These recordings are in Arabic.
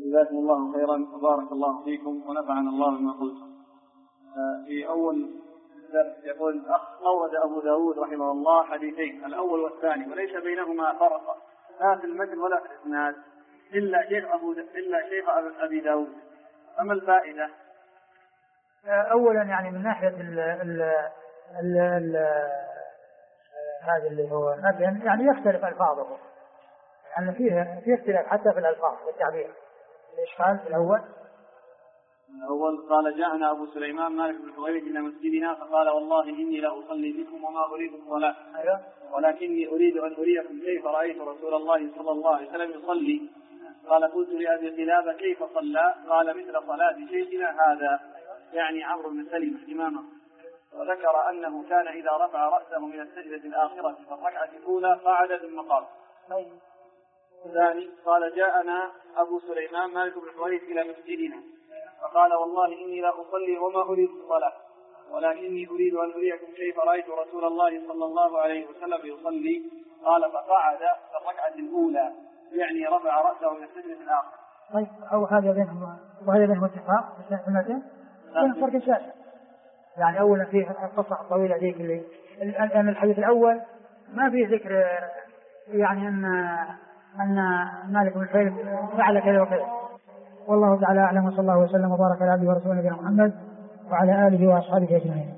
جزاكم الله خيرا وبارك الله فيكم ونفعنا الله بما قلتم. في أول درس يقول الأخ أورد أبو داود رحمه الله حديثين الأول والثاني وليس بينهما فرق لا في المتن ولا في الإسناد إلا شيخ أبي داود، أما الفائدة؟ أولا يعني من ناحية هذا اللي هو المتن يعني يختلف ألفاظه، يعني فيه اختلاف حتى في الألفاظ والتعبير. الإشكال الأول قال جاءنا أبو سليمان مالك بن حويرث إلى مسجدنا فقال والله إني لا أصلي بكم وما أريد الصلاة ولكني أريد أن أريكم كيف رأيت رسول الله صلى الله عليه وسلم يصلي. قال قلت لأبي قلابة كيف صلى؟ قال مثل صلاة شيخنا هذا، يعني عمرو بن سلمة إمامه، وذكر أنه كان إذا رفع رأسه من السجدة الآخرة في الركعة الأولى قعد ثم قام. الثاني قال جاءنا أبو سليمان مالك بن حويرث إلى مسجدنا فقال والله إني لا أصلي وما أريد الصلاة ولكني أريد أن أريكم كيف رأيت رسول الله صلى الله عليه وسلم يصلي. قال فقعد في الركعة الأولى، يعني رفع رأسه من السجدة الآخرة. طيب أو هذا بينهم وهذا بينهم اتفاق في المتن؟ بين فرق شاسع. يعني أولا فيه القصة الطويلة ذيك اللي الآن الحديث الأول ما فيه ذكر يعني أن مالك بن حويرث فعل كذا وكذا. والله تعالى أعلم، وصلى الله وسلم وبارك على عبده ورسوله نبينا محمد وعلى آله وأصحابه أجمعين.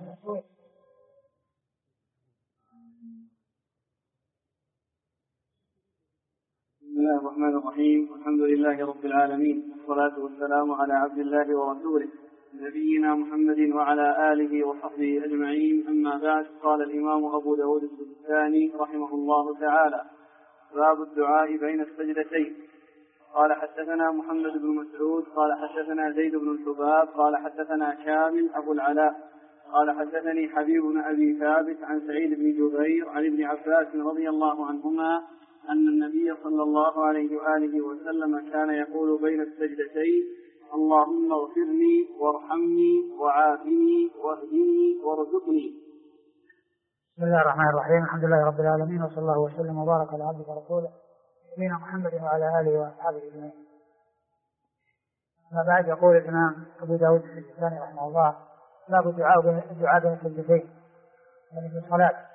بسم الله الرحمن الرحيم، والحمد لله رب العالمين، والصلاة والسلام على عبد الله ورسوله نبينا محمد وعلى آله وصحبه أجمعين. أما بعد، قال الإمام أبو داود السجستاني رحمه الله تعالى: باب الدعاء بين السجدتين. قال حدثنا محمد بن مسعود قال حدثنا زيد بن الحباب قال حدثنا كامل أبو العلاء قال حدثني حبيب بن أبي ثابت عن سعيد بن جبير عن ابن عباس رضي الله عنهما أن النبي صلى الله عليه وآله وسلم كان يقول بين السجدتين: اللهم اغفر لي وارحمني وعافني واهدني وارزقني. بسم الله الرحمن الرحيم، الحمد لله رب العالمين، وصلى الله وسلم وبارك على عبده ورسوله نبينا محمد وعلى آله وأصحابه أجمعين. أما بعد، يقول الإمام أبو داود السجستاني رحمه الله: باب الدعاء بين السجدتين، يعني في الصلاة.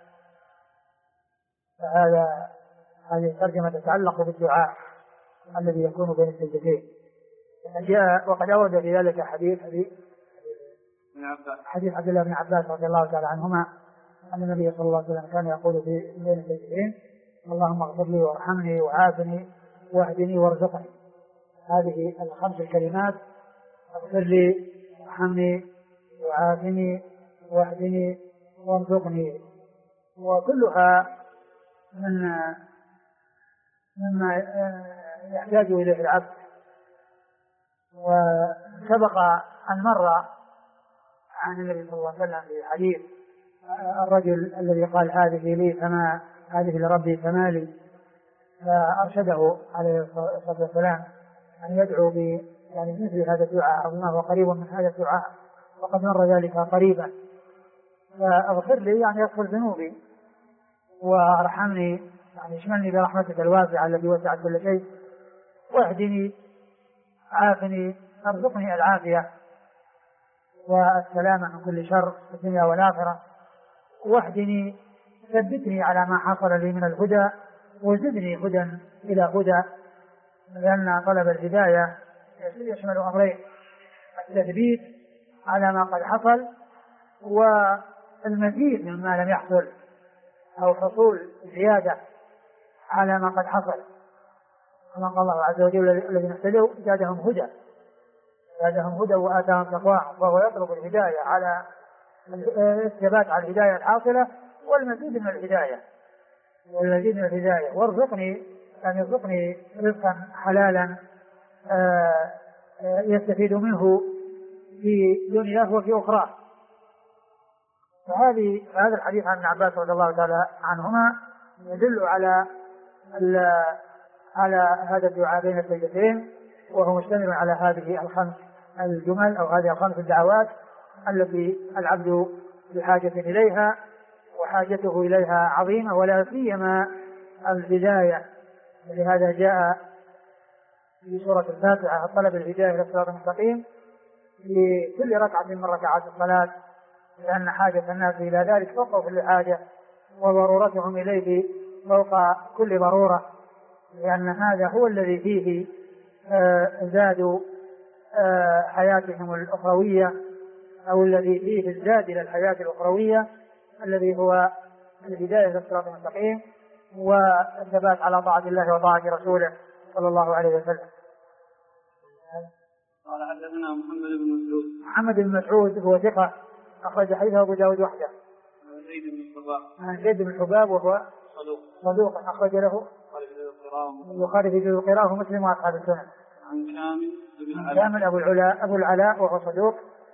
هذه الترجمة تتعلق بالدعاء الذي يكون بين السجدتين. وقد أورد في ذلك حديث عبد الله بن عباس رضي الله تعالى عنهما أن النبي صلى الله عليه وسلم كان يقول في بين السجدتين: اللهم اغفر لي وارحمني وعافني واهدني وارزقني. هذه الخمس الكلمات: اغفر لي وارحمني وعافني واهدني وارزقني، وكلها مما يحتاج إليه العبد. وسبق أن مر عن النبي صلى الله عليه وسلم في حديث الرجل الذي قال: هذه لي فما هذه لربي فما لي، فأرشده عليه الصلاة والسلام أن يدعو يعني مثل هذا الدعاء، ما هو قريب من هذا الدعاء، وقد مر ذلك قريبا. فاغفر لي يعني اغفر ذنوبي، وارحمني يعني اشملني برحمتك الواسعة التي وسعت كل شيء، واهدني عافني ارزقني العافية والسلامة من كل شر في الدنيا والآخرة، واهدني ثبتني على ما حصل لي من الهدى، وزدني هدى إلى هدى، لأن طلب الهداية يشمل أمرين: التثبيت على ما قد حصل، والمزيد مما لم يحصل، أو حصول زيادة على ما قد حصل. كما قال الله عز وجل: الذين اهتدوا زادهم هدى وآتاهم تقواهم. وهو يطلب الهداية على الثبات على الهداية الحاصلة والمزيد من الهداية وارزقني يعني يرزقني رزقا حلالا يستفيد منه في دنياه وفي أخرى. هذا الحديث عن ابن عباس رضي الله تعالى عنهما يدل على هذا الدعاء بين السجدتين، وهو مشتمل على هذه الخمس الجمل أو هذه الخمس الدعوات التي العبد بحاجة إليها، وحاجته إليها عظيمة، ولا سيما الهداية. لهذا جاء في سورة الفاتحة طلب الهداية إلى الصراط المستقيم في كل ركعة من ركعات الصلاة، لأن حاجة الناس إلى ذلك فوق كل حاجة، وضرورتهم إليه فوق كل ضرورة، لأن هذا هو الذي فيه زاد حياتهم الأخروية، أو الذي فيه الزاد إلى الحياة الأخروية، الذي هو الهداية إلى الصراط المستقيم والثبات على طاعة الله وطاعة رسوله صلى الله عليه وسلم. قال حدثنا محمد بن مسعود. محمد بن مسعود هو ثقة أخرج حديثه أبو داود وحده. عن زيد بن حباب وهو صدوق أخرج له البخاري في جزء القراءة ومسلم وأصحاب السنن. عن كامل أبو العلاء وهو صدوق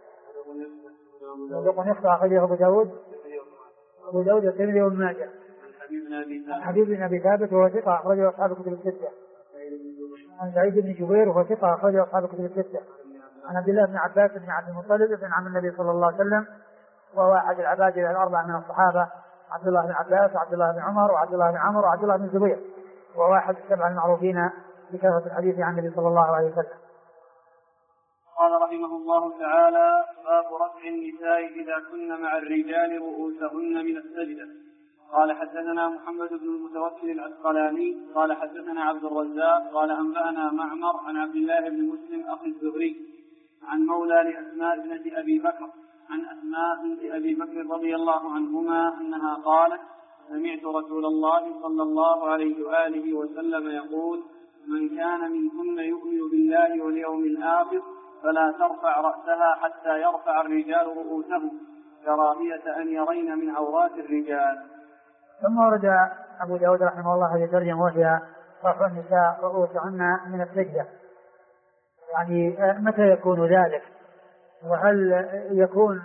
يخطئ أخرجه أبو داود والترمذي وابن ماجه. حبيب بن أبي ثابت وهو ثقة أخرجه أصحاب الكتب الستة. عن سعيد بن جبير وهو ثقة أخرجه أصحاب الكتب الستة. عن عبد الله بن عباس بن عبد المطلب بن عم النبي صلى الله عليه وسلم، وهو أحد العباد الأربعة من الصحابة، عبد الله بن عباس وعبد الله بن عمر وعبد الله بن عمرو وعبد الله بن الزبير، وهو أحد السبع المعروفين بكثرة الحديث عن النبي صلى الله عليه وسلم. قال رحمه الله تعالى: باب رفع النساء إذا كن مع الرجال رؤوسهن من السجدة. قال حدثنا محمد بن المتوكل العسقلاني قال حدثنا عبد الرزاق قال أنبأنا معمر عن عبد الله بن مسلم أخي الزهري عن مولى لأسماء بنت أبي بكر عن أسماء بنت أبي بكر رضي الله عنهما أنها قالت: سمعت رسول الله صلى الله عليه وآله وسلم يقول: من كان منكن يؤمن بالله واليوم الآخر فلا ترفع رأسها حتى يرفع الرجال رؤوسهم كراهية أن يرين من عورات الرجال. ثم ورد أبو داود رحمه الله هذه الترجمة وهي رفع النساء رؤوسهن من السجدة. يعني متى يكون ذلك؟ وهل يكون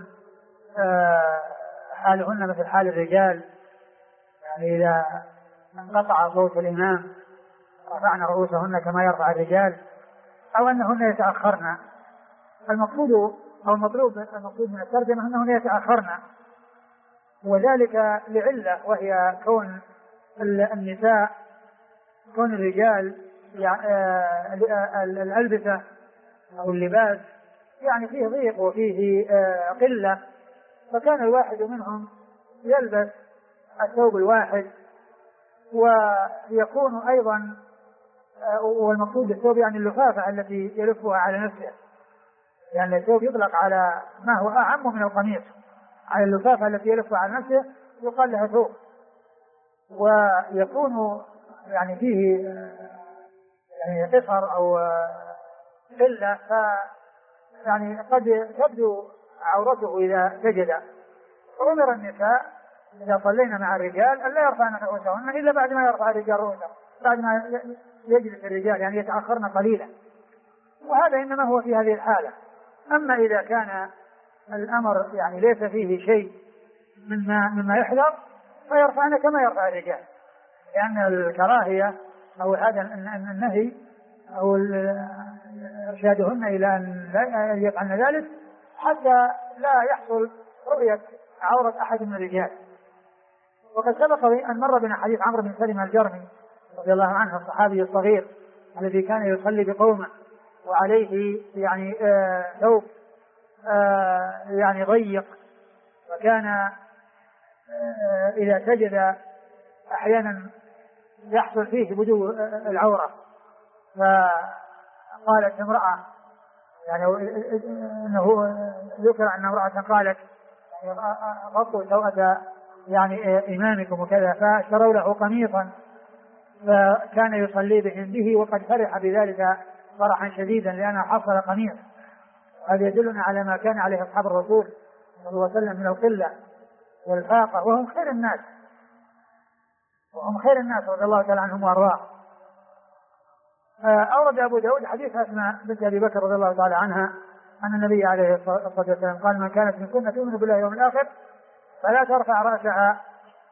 حالهن مثل حال الرجال؟ يعني إذا انقطع صوت الإمام رفعن رؤوسهن كما يرفع الرجال، أو أنهن يتأخرن. المقصود أو المطلوب من الترجمة أنهن يتأخرن، وذلك لعلة، وهي كون النساء كون الرجال الألبسة أو اللباس يعني فيه ضيق وفيه قلة، فكان الواحد منهم يلبس الثوب الواحد، ويكون أيضا والمقصود بالثوب يعني اللفافة التي يلفها على نفسه، يعني الثوب يطلق على ما هو أعم من القميص، على اللفافة التي يلفها على نفسه يقال لها ثوب، ويكون يعني فيه يعني قصر أو قلة، يعني قد تبدو عورته إذا سجد. وأمر النساء إذا صلينا مع الرجال ألا يرفعن رؤوسهن إلا بعد ما يرفع الرجال رؤوسهم، بعد ما يجلس الرجال، يعني يتأخرن قليلا، وهذا إنما هو في هذه الحالة. أما إذا كان الأمر يعني ليس فيه شيء مما يحذر فيرفعن كما يرفع الرجال، لأن الكراهية أو هذا النهي أو إرشادهن إلى أن لا يفعلن ذلك حتى لا يحصل رؤية عورة أحد من الرجال. وقد سبق أن مر بنا حديث عمرو بن سلمة الجرمي رضي الله عنه الصحابي الصغير الذي كان يصلي بقومه وعليه يعني ثوب يعني ضيق، وكان إذا سجد أحيانا يحصل فيه بدو العورة، فقالت امرأة يعني أنه ذكر أن امرأة قالت غطوا سوءة يعني إمامكم وكذا، فاشتروا له قميصا فكان يصلي به وقد فرح بذلك فرحا شديدا لأنه حصل قميص. هذا يدلنا على ما كان عليه أصحاب الرسول صلى الله عليه وسلم من القلة والفاقة، وهم خير الناس رضي الله تعالى عنهم وأرضاهم. أورد أبو داود حديث أسماء بنت أبي بكر رضي الله تعالى عنها أن النبي عليه الصلاة والسلام قال: من كانت منكن تؤمن بالله واليوم الآخر فلا ترفع رأسها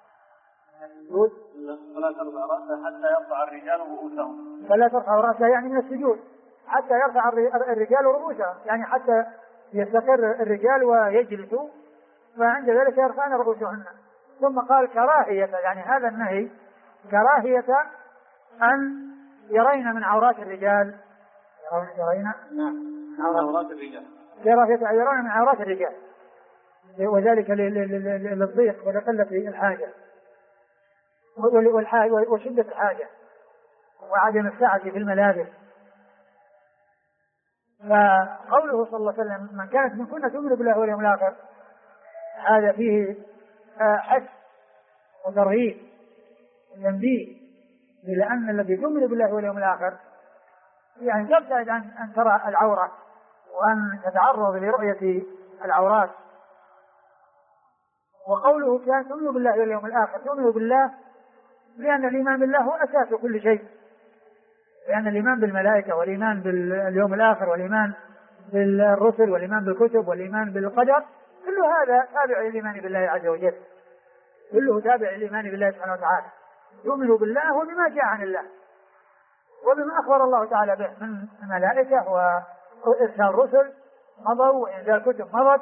حتى يرفع الرجال رؤوسهم. فلا ترفع رأسها يعني من السجود حتى يرفع الرجال رؤوسهم، يعني حتى يستقر الرجال ويجلسوا، فعند ذلك يرفعن رؤوسهن. ثم قال كراهية، يعني هذا النهي كراهية أن يرين من عورات الرجال يرين نعم عورات الرجال، يرون من عورات الرجال، وذلك للضيق ولقلة الحاجة وشدة الحاجة وعدم السعة في الملابس. فقوله صلى الله عليه وسلم من كانت منكن تؤمن بالله واليوم الآخر، هذا فيه حث وترغيب وتنبيه، لأن الذي يؤمن بالله واليوم الآخر يعني تبتعد أن ترى العورة وأن تتعرض لرؤية العورات. وقوله كان تؤمن بالله واليوم الآخر، تؤمن بالله لأن الإيمان بالله هو أساس كل شيء، لأن الإيمان بالملائكة والإيمان باليوم الآخر والإيمان بالرسل والإيمان بالكتب والإيمان بالقدر كل هذا تابع للإيمان بالله عز وجل، كله تابع للإيمان بالله سبحانه وتعالى. يؤمن بالله وبما جاء عن الله وبما أخبر الله تعالى به من الملائكة وإرسال الرسل مضوا وإنزال كتب مضت،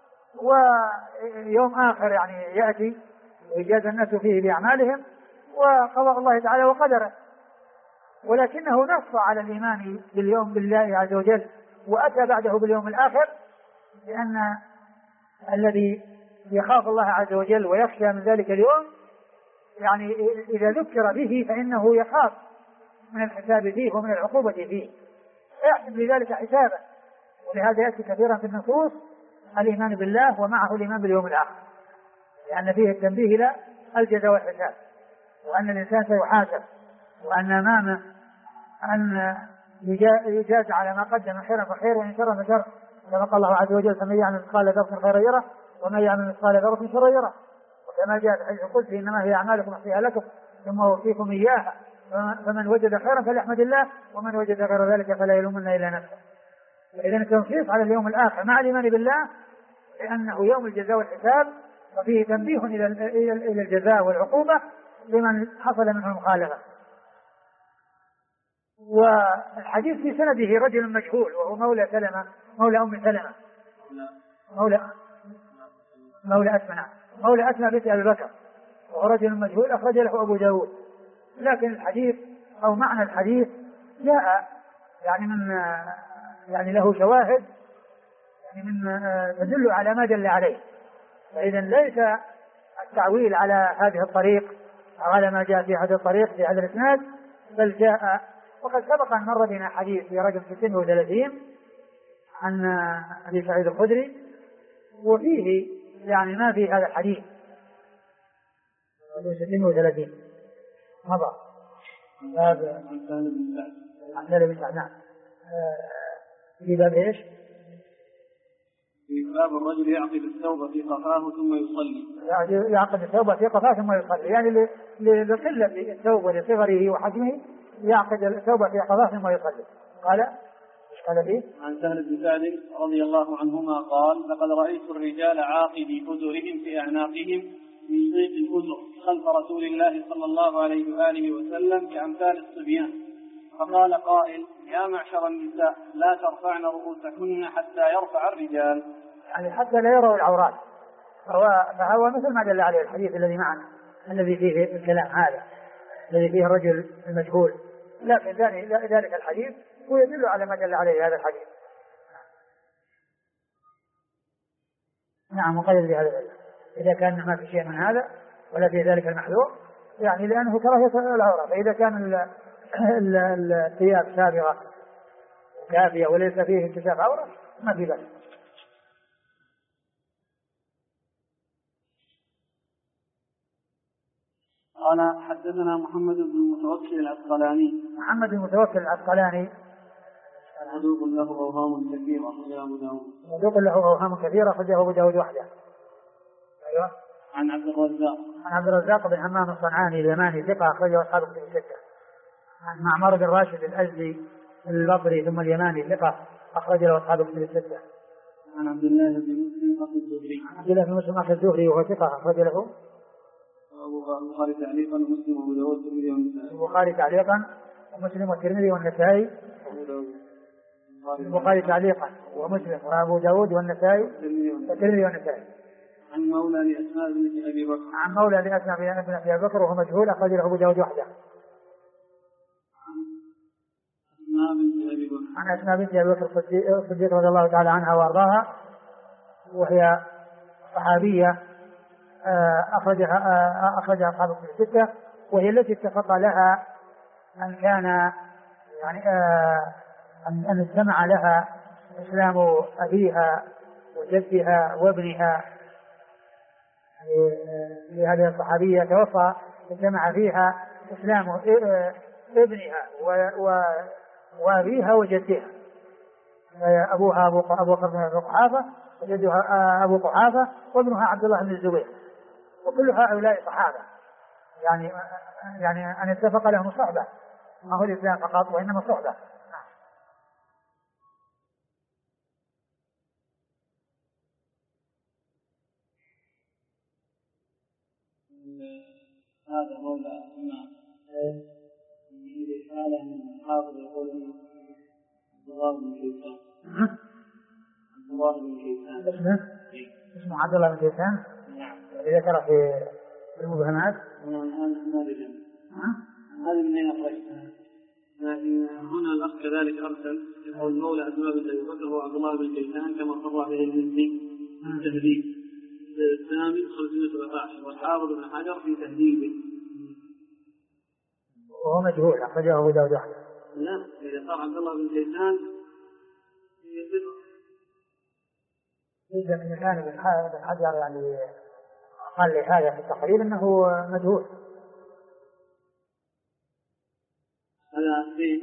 ويوم آخر يعني يأتي ويجازى الناس فيه بأعمالهم وقضاء الله تعالى وقدره. ولكنه نص على الإيمان باليوم بالله عز وجل وأتى بعده باليوم الآخر، لأن الذي يخاف الله عز وجل ويخشى من ذلك اليوم يعني إذا ذكر به فإنه يخاف من الحساب فيه ومن العقوبة فيه، يحسب لذلك حسابا. ولهذا يأتي كثيرا في النصوص الإيمان بالله ومعه الإيمان باليوم الآخر، لأن فيه التنبيه إلى الجزاء والحساب، وأن الإنسان سيحاسب، وأن أمامه أن يجاز على ما قدم خيرا فخير وإن شرا فشر، كما قال الله عز وجل فمن يعمل مثقال ذرة خيرا يره ومن يعمل مثقال ذرة شرا يره. وكما جاء في حديث القدسي إنما هي أعمالكم أحصيها لكم ثم أوفيكم إياها فمن وجد خيرا فليحمد الله ومن وجد غير ذلك فلا يلومن إلا نفسه. إذن التنصيص على اليوم الآخر مع الإيمان بالله لأنه يوم الجزاء والحساب، وفيه تنبيه إلى الجزاء والعقوبة لمن حصل منه المخالفة. والحديث في سنده رجل مجهول وهو مولى سلمة مولى أم سلمة مولى أسماء بنت أبي بكر، وهو رجل مجهول أخرج له أبو داود. لكن الحديث أو معنى الحديث جاء يعني له شواهد يعني تدل على ما دل عليه، فإذا ليس التعويل على هذه الطريق أو على ما جاء في هذا الطريق في هذا الإسناد، بل جاء وقد سبق أن مر بنا حديث في رجل 36 عن أبي سعيد الخدري، وفيه يعني ما في هذا الحديث 36 مضى هذا عن سهل بن سعد. في باب ايش؟ في باب الرجل يعقد الثوب في قفاه ثم يصلي. يعقد الثوب في قفاه ثم يصلي، يعني لقلة الثوب ولصغره وحجمه يعقد الثوب في قفاه ثم يصلي. قال ايش قال فيه؟ عن سهل بن سعد رضي الله عنهما قال لقد رأيت الرجال عاقدي أزرهم في أعناقهم من ضيق الأزر خلف رسول الله صلى الله عليه وآله وسلم كأمثال الصبيان، فقال قائل يا معشر النساء لا ترفعن رؤوسكن حتى يرفع الرجال، يعني حتى لا يروا العورات. فهو مثل ما دل عليه الحديث الذي معنا الذي فيه الكلام هذا الذي فيه الرجل المجهول، لكن ذلك الحديث هو يدل على ما دل عليه هذا الحديث. نعم وقيل بهذا إذا كان ما في شيء من هذا ولا في ذلك المحذور، يعني لأنه كراهية العورة. فإذا كان الثياب سابغة كافية وليس فيه انكشاف عورة ما في بأس. قال حدثنا محمد بن المتوكل العسقلاني. محمد بن المتوكل العسقلاني صدوق له أوهام كثيرة أخرجه أبو داود. صدوق له أوهام كثيرة أخرجه أبو داود وحده. أيوة. عن عبد الرزاق بن همام الصنعاني اليماني ثقة أخرجه أصحاب الكتب الستة. عن معمر بن راشد الأزدي البصري ثم اليماني ثقة أخرج له أصحاب الكتب الستة. عن عبد الله بن مسلم أخي الزهري. عبد الله بن مسلم أخي الزهري وهو ثقة أخرج له البخاري تعليقا ومسلم وأبو داود والترمذي والنسائي. البخاري تعليقا ومسلم والترمذي والنسائي. البخاري تعليقا ومسلم وأبو داود والنسائي والترمذي والنسائي. عن مولى لأسماء بنت أبي بكر. عن مولى لأسماء بنت أبي بكر وهو مجهول أخرج له أبو داود وحده. أسماء بنت أبي بكر. عن أسماء بنت أبي بكر الصديق رضي الله تعالى عنها وأرضاها، وهي صحابية أخرجها أصحاب الكتب الستة، وهي التي اتفق لها أن كان يعني أن اجتمع لها إسلام أبيها وجدها وابنها. لهذه الصحابية توفى اجتمع فيها إسلام ابنها وأبيها وجدها، أبوها أبو بكر بن قحافة، وجدها أبو قحافة، وابنها عبد الله بن الزبير، وكل هؤلاء صحابة، يعني أن اتفق لهم صحبة، ما هو الإسلام فقط وإنما صحبة. هذا مولى أسماء حالة من حاضر يقول عبد الله بن كيسان. عبد الله بن كيسان اسمه عبد الله بن كيسان. نعم. إذا ذكر في المبهمات هذه من أين أخرجتها؟ لكن هنا الأخ كذلك أرسل يقول مولى أسماء بن أبي بكر هو عبد الله بن كيسان كما صرح به المزي في تهذيب الثامن 517، والحافظ بن حجر في تهذيبه. وهو مجهول أخرجه أبو داود وحده. لا، إذا صار عبد الله بن كيسان إذا من كان بن حجر يعني قال لي هذا في التقريب أنه مجهول. هذا فيه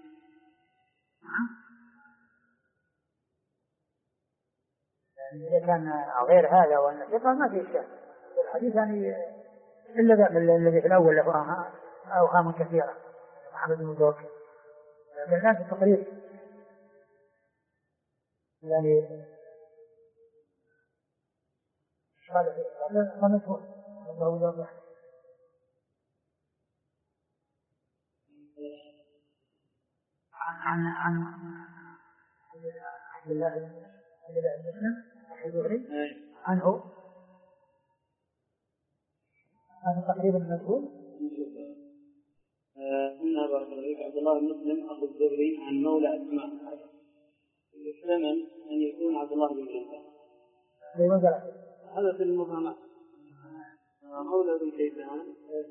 إذا كان غير هذا وأن يقال ما في شيء الحديث يعني إلا ذاك الذي في الأول له أوهام كثيرة محمد بن متوكل، لكن في التقريب يعني هذا مشهور. عن عبد الله بن مسلم عنه هذا تقريبا مشهور. إنها بارك الله فيك عبد الله بن مسلم أخو الزهري عن مولى أسماء، يحتمل أن يكون عبد الله بن كيسان. هذا في المفهمات. مولى بن كيسان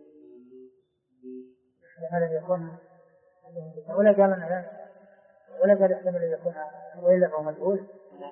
هذا يكون ولا قال يحتمل أن يكون وإلا هو مجهول.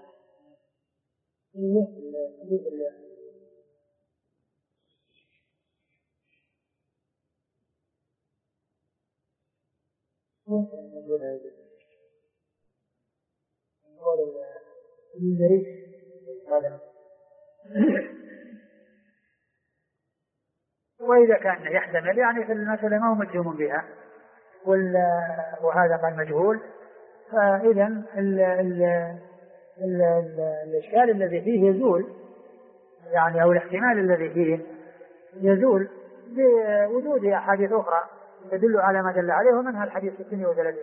وإذا كان يحتمل يعني في المسألة ما هو مجزوم بها وهذا قال مجهول، فإذا الإشكال الذي فيه يزول يعني، أو الاحتمال الذي فيه يزول بوجود أحاديث أخرى تدل على ما دل عليه، ومنها الحديث 36.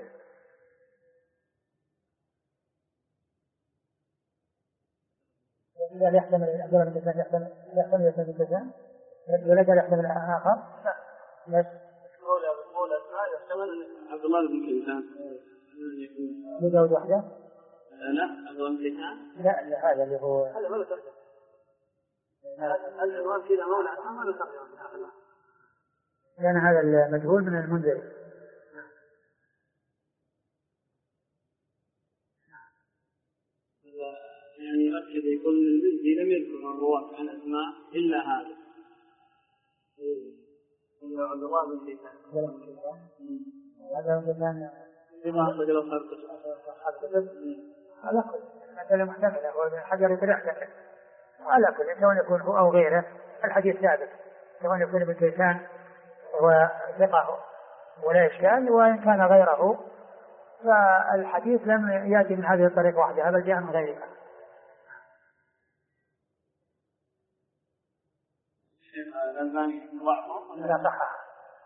قال يحتمل عبد الله بن كيسان يحتمل ولا قال يحتمل آخر؟ لا، بس مولى أسماء يحتمل عبد الله بن كيسان. أبو داود وحده؟ لا، عبد الله بن كيسان. لا هذا اللي هو هذا ما له ترجمة. العنوان كذا مولى أسماء ما له ترجمة. لأن هذا المجهول من المنذر. يعني يؤكد يكون المنذر لم يذكر الرواة عن أسماء إلا هذا. إلا عبد الله بن كيسان. هذا كان بما أخرج له أصحاب الكتب. على كل مثلا محتملة والحجر يترحل على كل سواء يكون هو أو غيره الحديث ثابت، سواء يكون ابن كيسان وثقه ولا إشكال، وإن كان غيره فالحديث لم يأتي من هذه الطريقة واحدة، بل جاء من غيرها. الشيخ الألباني ضعفه لا صح.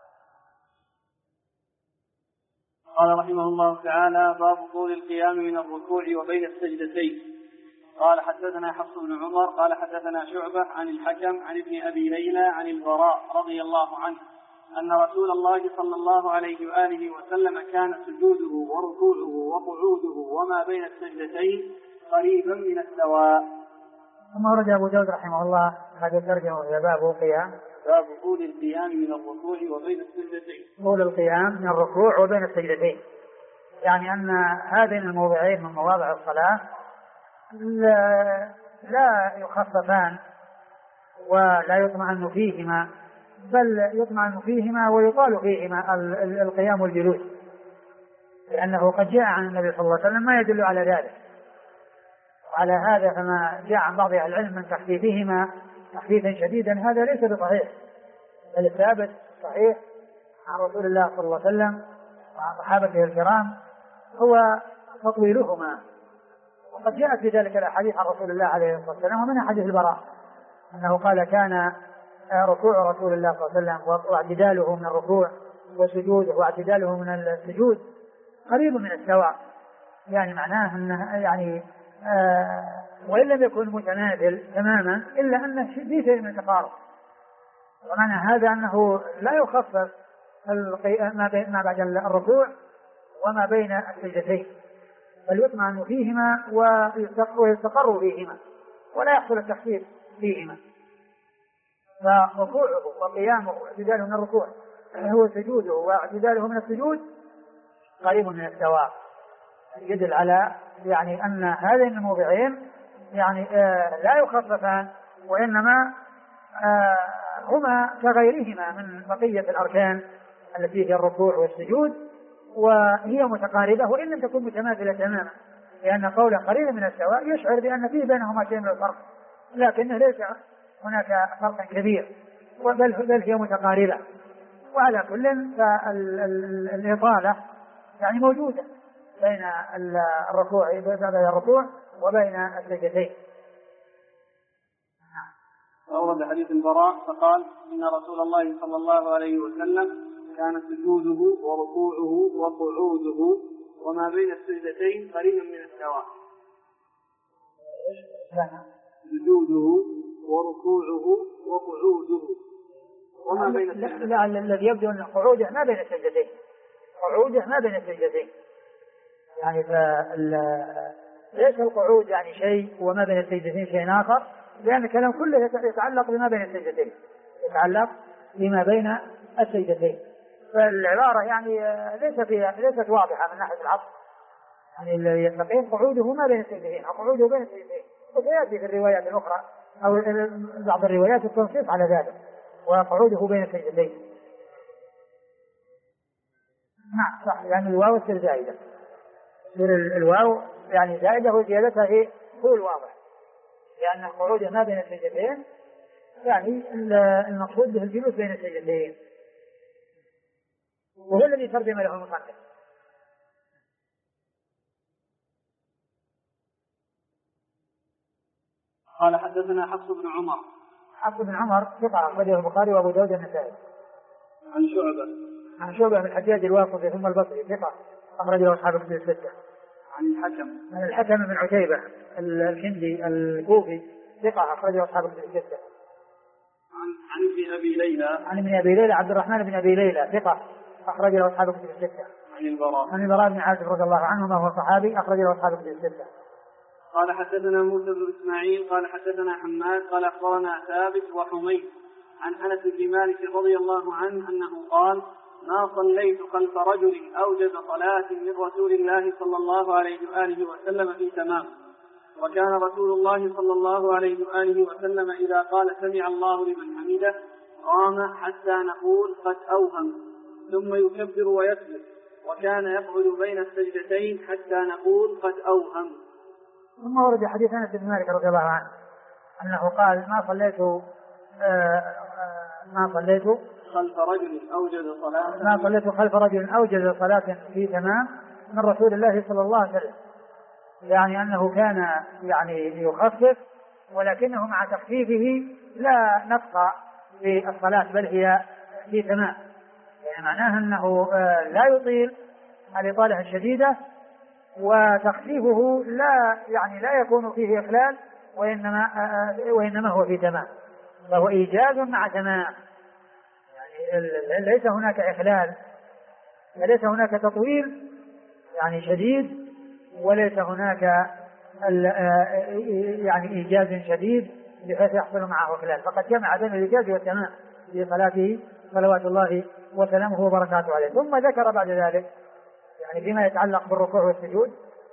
قال رحمه الله تعالى: باب طول القيام من الركوع وبين السجدتين. قال حدثنا حفص بن عمر قال حدثنا شعبة عن الحكم عن ابن أبي ليلى عن البراء رضي الله عنه أن رسول الله صلى الله عليه وآله وسلم كان سجوده وركوعه وقعوده وما بين السجدتين قريبا من السواء. ثم ورد أبو داود رحمه الله هذا الترجمة إلى باب القيام، باب طول القيام من الركوع وبين السجدتين. طول القيام من الركوع وبين السجدتين، يعني أن هذين الموضعين من مواضع الصلاة لا يخففان ولا يطمئن فيهما، بل يطمئن فيهما ويطال فيهما القيام والجلوس، لأنه قد جاء عن النبي صلى الله عليه وسلم ما يدل على ذلك. وعلى هذا فما جاء عن بعض أهل العلم من تخفيفهما تخفيفا شديدا هذا ليس بصحيح، بل الثابت صحيح عن رسول الله صلى الله عليه وسلم وعن صحابته الكرام هو تطويلهما. وقد جاءت في ذلك الأحاديث عن رسول الله عليه الصلاة والسلام، ومنها حديث البراء أنه قال كان ركوع رسول الله صلى الله عليه وسلم واعتداله من الركوع وسجوده واعتداله من السجود قريب من السواء، يعني معناه أنه يعني وإن لم يكن متماثل تماما إلا أنه في شيء من التقارب. ومعنى هذا أنه لا يخفف ما بعد الركوع وما بين السجدتين، بل يطمئن فيهما ويستقر فيهما ولا يحصل التخفيف فيهما. فركوعه وقيامه واعتداله من الركوع هو سجوده واعتداله من السجود قريب من السواء، يدل على يعني أن هذين الموضعين يعني لا يخففان، وإنما هما كغيرهما من بقية الأركان التي هي الركوع والسجود، وهي متقاربة وإن لم تكن متماثلة تماما، لأن قوله قريب من السواء يشعر بأن فيه بينهما شيء من الفرق، لكنه ليس هناك فرق كبير، بل هي متقاربة. وعلى كل فالإطالة يعني موجودة بين الركوع وبين السجدتين. أورد حديث البراء فقال إن رسول الله صلى الله عليه وسلم كان سجوده وركوعه وقعوده وما بين السجدتين قريبا من السواء. سجوده وركوعه وقعوده وما بين السجدتين. لا الذي يبدو أن قعوده ما بين السجدتين، قعوده ما بين السجدتين، يعني ليس القعود يعني شيء وما بين السجدتين شيء آخر، لأن الكلام كله يتعلق بما بين السجدتين، يتعلق بما بين السجدتين. فالعبارة يعني ليست واضحة من ناحية العصر، يعني اللي يستقيم قعوده ما بين السجدتين أو قعوده بين السجدتين، وسيأتي في الروايات الأخرى أو بعض الروايات التنصيص على ذلك وقعوده بين السجدتين. نعم صح، يعني الواو تصير زائدة، تصير الواو يعني زائدة وزيادتها هو الواضح، لأن قعوده ما بين السجدتين يعني المقصود به الجلوس بين السجدتين، وهو الذي ترجم له المصنف. قال حدثنا حفص بن عمر. حفص بن عمر ثقة أخرجه البخاري وأبو داود والنسائي. عن شعبة بن الحجاج الواسطي ثم البصري ثقة أخرجه أصحاب الكتب الستة. عن الحكم بن عتيبة الكندي الكوفي ثقة أخرجه أصحاب الكتب الستة. عن ابن أبي ليلى عبد الرحمن بن أبي ليلى ثقة أخرجه أصحاب الكتب الستة. عن البراء بن عازب رضي الله عنه وهو صحابي أخرجه أصحاب الكتب الستة. قال حدثنا موسى بن إسماعيل قال حدثنا حماد قال أخبرنا ثابت وحميد عن أنس بن مالك رضي الله عنه أنه قال ما صليت خلف رجل أوجد صلاة من رسول الله صلى الله عليه وآله وسلم في تمام، وكان رسول الله صلى الله عليه وآله وسلم إذا قال سمع الله لمن حمده قام حتى نقول قد أوهم ثم يكبر ويسجد، وكان يقعد بين السجدتين حتى نقول قد أوهم. ثم ورد حديث أنس بن مالك رضي الله عنه أنه قال ما صليت خلف رجل أوجد صلاة في تمام من رسول الله صلى الله عليه وسلم، يعني أنه كان يعني يخفف ولكنه مع تخفيفه لا نقص في الصلاة بل هي في تمام، يعني معناه أنه لا يطيل الإطالة الشديدة، وتخفيفه لا يكون فيه إخلال وإنما هو في تمام، فهو إيجاز مع تمام، يعني ليس هناك إخلال، وليس هناك تطويل يعني شديد، وليس هناك يعني إيجاز شديد بحيث يحصل معه إخلال، فقد جمع بين الإيجاز والتمام في صلاته صلوات الله وسلامه وبركاته عليه. ثم ذكر بعد ذلك يعني فيما يتعلق بالركوع والسجود،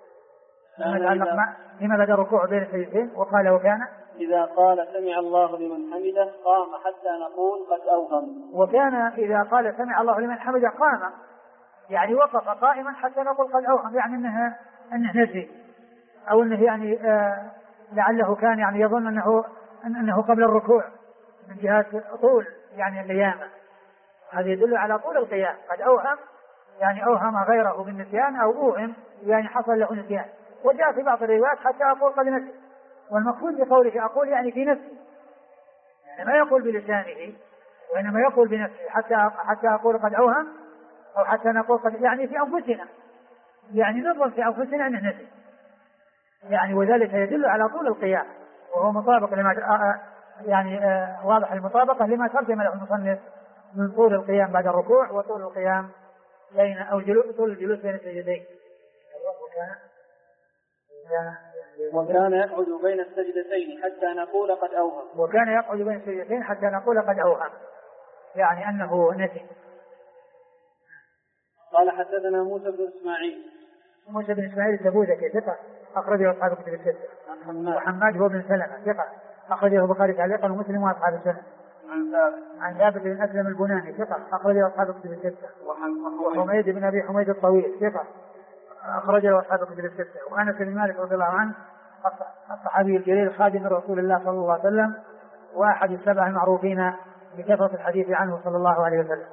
فيما بدا الركوع بين السجدتين، وقال وكان إذا قال سمع الله لمن حمده قام حتى نقول قد أوهم. وكان إذا قال سمع الله لمن حمده قام، يعني وقف قائما حتى نقول قد أوهم، يعني أنه نسي، أو أنه يعني لعله كان يعني يظن أنه قبل الركوع من جهة طول يعني القيامة. هذا يدل على طول القيام. قد أوهم يعني أوهم غيره بالنسيان، أو أوهم يعني حصل له نسيان. وجاء في بعض الروايات حتى أقول قد نسي، والمقصود بقوله أقول يعني في نفسي، يعني ما يقول بلسانه وإنما يقول بنفسه، حتى أقول قد أوهم، أو حتى نقول قد يعني في أنفسنا، يعني نظن في أنفسنا أنه نسي يعني، وذلك يدل على طول القيام، وهو مطابق لما يعني واضح المطابقة لما ترجم له المصنف من طول القيام بعد الركوع وطول القيام بين أو طول الجلوس بين السجدين. وكان يقعد بين السجدتين حتى نقول قد أوهم. وكان يقعد بين السجدتين حتى نقول قد أوهم، يعني أنه نسي. قال حدثنا موسى بن إسماعيل التبوذكي ثقة أخرجه أصحاب الكتب الستة. وحماد هو بن سلمة ثقة أخرجه البخاري تعليقا ومسلم وأصحاب السنة. عن ثابت بن أسلم البناني ثقة أخرجه أصحاب الكتب الستة. وحميد بن أبي حميد الطويل ثقة أخرجه أصحاب الكتب الستة. وأنس بن مالك رضي الله عنه الصحابي الجليل خادم رسول الله صلى الله عليه وسلم، وأحد السبع المعروفين بكثرة الحديث عنه صلى الله عليه وسلم.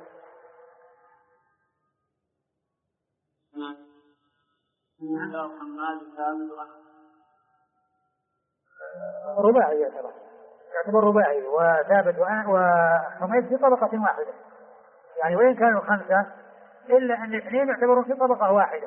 رباعي يعتبر رباعي، وثابت وحميد في طبقة واحدة، يعني وإن كانوا خمسة إلا أن الاثنين يعتبرون في طبقة واحدة،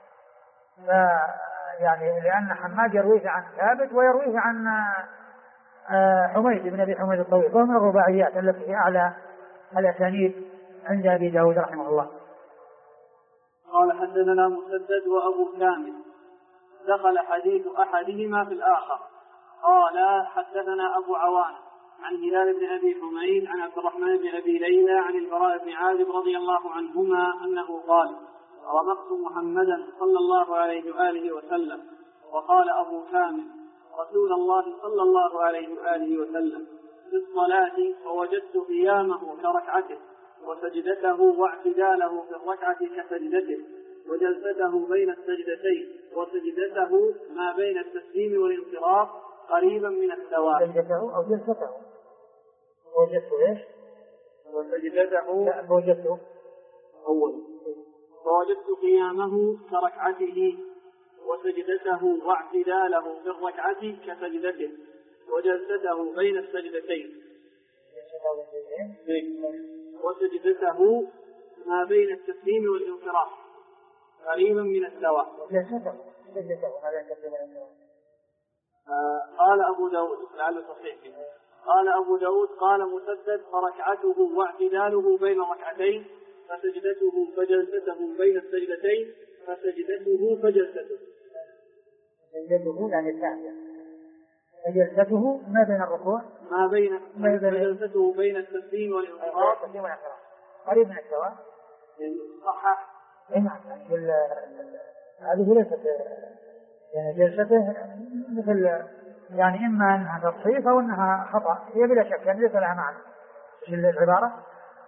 يعني لأن حماد يرويه عن ثابت ويرويه عن حميد بن أبي حميد الطويل، وهو من الرباعيات التي هي أعلى الأسانيد عند أبي داود رحمه الله. قال حدثنا مسدد وأبو كامل دخل حديث أحدهما في الآخر. قال حدثنا أبو عوان عن هلال بن أبي حميد عن عبد الرحمن بن أبي ليلى عن البراء بن عازب رضي الله عنهما أنه قال رمقت محمدا صلى الله عليه وآله وسلم. وقال أبو كامل رسول الله صلى الله عليه وآله وسلم في الصلاة فوجدت قيامه كركعته وسجدته واعتداله في الركعة كسجدته وجلسته بين السجدتين وسجدته ما بين التسليم والانصراف قريبا من السواء. سجدته أو جلسته؟ وجدته إيش؟ وسجدته لا وجدته أول. فوجدت قيامه كركعته وسجدته واعتداله في الركعة كسجدته وجلسته بين السجدتين وسجدته ما بين التسليم والانصراف قريبا من السواء. قال أبو داود لعله صحيح. قال أبو داود قال مسدد فركعته واعتداله بين ركعتين فسجدته فجلسته بين السجدتين فسجدته فجلسته. سجدته يعني الثانية، فجلسته ما بين الركوع ما بين فجلسته بين التسليم والانصراف قريب من السواء. صحح. هذه ليست يعني جلسته مثل يعني إما أنها تصحيح أو أنها خطأ، هي بلا شك يعني ليس لها معنى. العبارة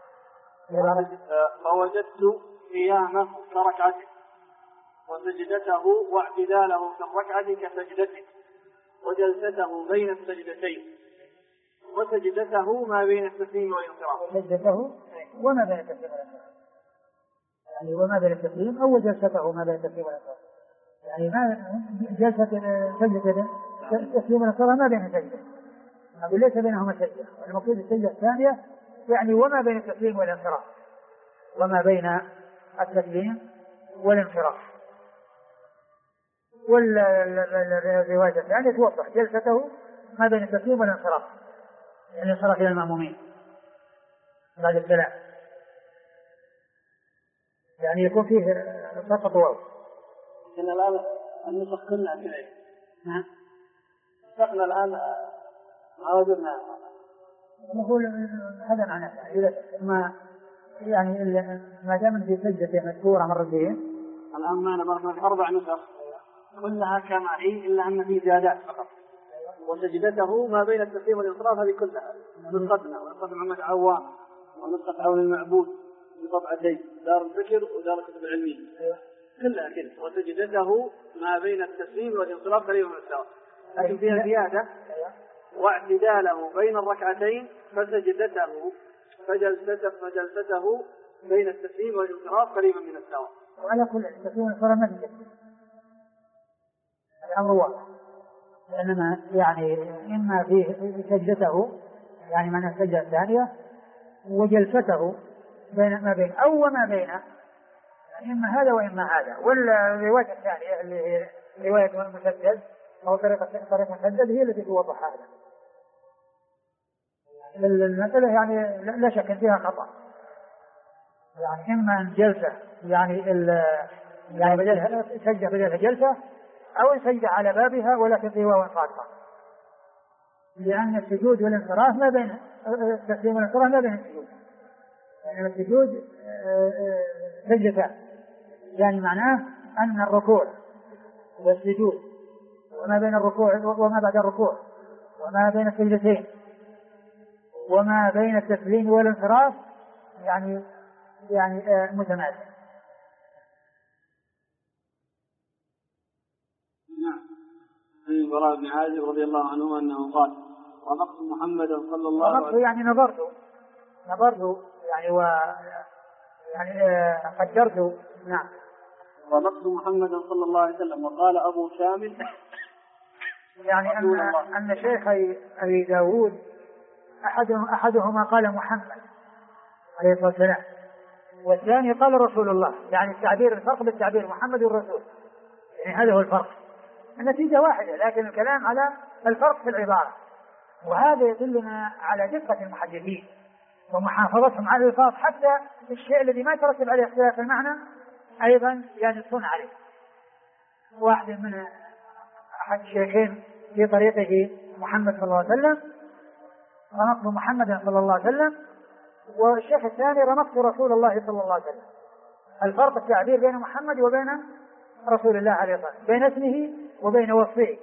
فوجدت قيامه كركعته وسجدته واعتداله في الركعة كسجدته وجلسته بين السجدتين وسجدته ما بين التسليم والانصراف. سجدته وما بين التسليم والانصراف، يعني وما بين التسليم أو جلسته ما بين التسليم والانصراف، يعني ما جلسة سجدة التسليم والانصراف ما بين سجدة، أقول ليس بينهما سجدة، المقصود السجدة الثانية يعني وما بين التسليم والانصراف، وما بين التسليم والانصراف. والرواية الثانية توضح جلسته ما بين التسليم والانصراف، يعني الانصراف إلى المأمومين بعد السلام. يعني يكون فيه سقط واو. إن الآن النسخ كلها كذا. نعم. نسخنا الآن عاودنا. نقول هذا معناه إذا ما دام في سجدة مذكورة مرتين. الآن معنا مرة 4 نسخ كلها كما هي إلا أن في زيادات فقط. وسجدته ما بين التسليم والانصراف هذه كلها نسختنا ونسخة محمد عوام ونسخة عون المعبود بطبعتين دار الذكر ودار الكتب العلمية كلها كده. وسجدته ما بين التسليم والانصراف قريبا من السواء، لكن فيها زيادة واعتداله بين الركعتين فجلسته بين التسليم والانصراف قريبا من السواء. وعلى كل التسليم والانصراف ما في الأمر واضح، لأنما يعني إما فيه سجدته يعني معنى السجدة الثانية وجلسته بين ما بين أو وما بين، يعني إما هذا وإما هذا. والرواية الثانية اللي هي رواية مسدد أو طريقة مسدد هي التي توضح هذا. المسألة يعني لا شك فيها خطأ، يعني إما أن جلسة يعني بدلها سجدة بدلها جلسة أو سجدة على بابها ولكن في واو خاصة، لأن السجود والانصراف ما بين التسليم والانصراف ما بين السجود، يعني السجود سجدتان، يعني معناه أن الركوع والسجود وما بين الركوع وما بعد الركوع وما بين السجدتين وما بين التسليم والانصراف يعني متماثل. نعم. عن البراء بن عازب رضي الله عنه أنه قال: ونقص محمد صلى الله عليه وسلم، يعني نظرت قدرت. نعم. ونقص محمد صلى الله عليه وسلم. وقال أبو شامل يعني أن شيخي أبي داود أحدهما قال محمد عليه الصلاة والسلام والثاني قال رسول الله، يعني الفرق بالتعبير محمد والرسول، يعني هذا هو الفرق. النتيجة واحدة لكن الكلام على الفرق في العبارة، وهذا يدلنا على دقة المحدثين ومحافظتهم على الألفاظ حتى الشيء الذي ما يترتب عليه اختلاف المعنى أيضا ينصون عليه. واحد من أحد الشيخين في طريقه محمد صلى الله عليه وسلم رمقت محمد صلى الله عليه وسلم، والشيخ الثاني رمقت رسول الله صلى الله عليه وسلم. الفرق التعبير بين محمد وبين رسول الله عليه الصلاة والسلام، بين اسمه وبين وصفه،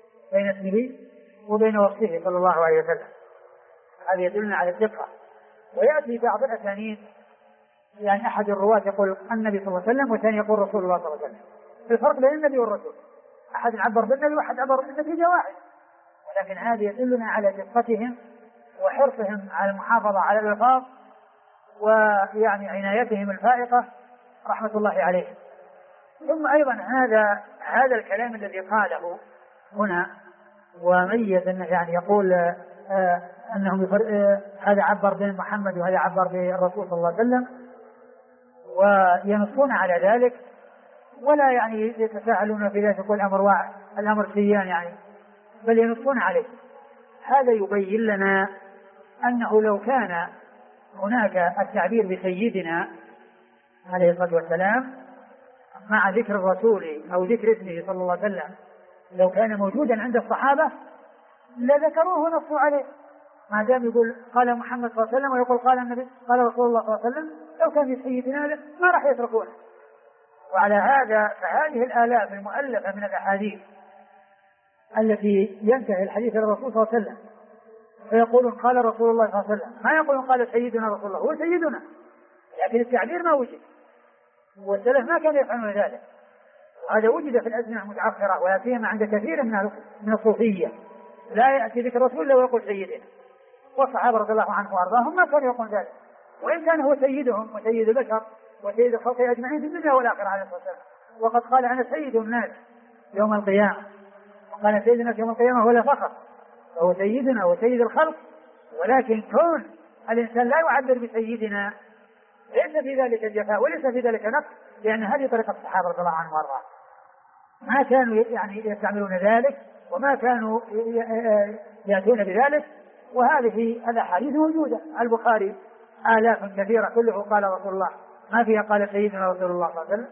صلى الله عليه وسلم. هذا يدلنا على الدقة. ويأتي بعض الأسانيد يعني أحد الرواة يقول النبي صلى الله عليه وسلم والثاني يقول رسول الله صلى الله عليه وسلم. الفرق بين النبي والرسول، أحد عبر بالنبي وأحد عبر بالنتيجة واحد، ولكن هذا يدلنا على دقتهم وحرصهم على المحافظة على الألفاظ ويعني عنايتهم الفائقة رحمة الله عليهم. ثم أيضا هذا الكلام الذي قاله هنا وميز أنه يعني يقول أنهم هذا عبر بمحمد وهذا عبر بالرسول صلى الله عليه وسلم، وينصون على ذلك ولا يعني يتساهلون في ذلك يقول الأمر سيان يعني، بل ينصون عليه. هذا يبين لنا أنه لو كان هناك التعبير بسيدنا عليه الصلاة والسلام مع ذكر الرسول أو ذكر اسمه صلى الله عليه وسلم لو كان موجودا عند الصحابة لذكروه ونصوا عليه، ما دام يقول قال محمد صلى الله عليه وسلم ويقول قال النبي قال رسول الله صلى الله عليه وسلم، لو كان في سيدنا ما راح يتركونه. وعلى هذا فهذه الآلاف المؤلفة من الأحاديث التي ينتهي الحديث إلى الرسول صلى الله عليه وسلم فيقولون قال رسول الله صلى الله عليه وسلم، ما يقولون قال سيدنا رسول الله، هو سيدنا لكن التعبير ما وجد، والسلف ما كانوا يفعلون ذلك. وهذا وجد في الأزمنة المتأخرة ولا سيما عند كثير من الصوفية، لا يأتي ذكر الرسول إلا ويقول سيدنا، والصحابة رضي الله عنهم وأرضاهم ما كانوا يقولون ذلك، وإن كان هو سيدهم وسيد البشر وسيد الخلق أجمعين في الدنيا والآخرة عليه الصلاة والسلام. وقد قال أنا سيد الناس يوم القيامة، وقال سيد الناس يوم القيامة ولا فخر، فهو سيدنا وسيد الخلق. ولكن كون الإنسان لا يعبر بسيدنا ليس في ذلك الجفاء وليس في ذلك نقص، لأن هذه طريقة الصحابة رضي الله عنهم وأرضاهم، ما كانوا يعني يستعملون ذلك وما كانوا يأتون بذلك. وهذه الأحاديث موجودة، البخاري آلاف كثيرة كله قال رسول الله ما فيها قال سيدنا رسول الله صلى الله عليه وسلم.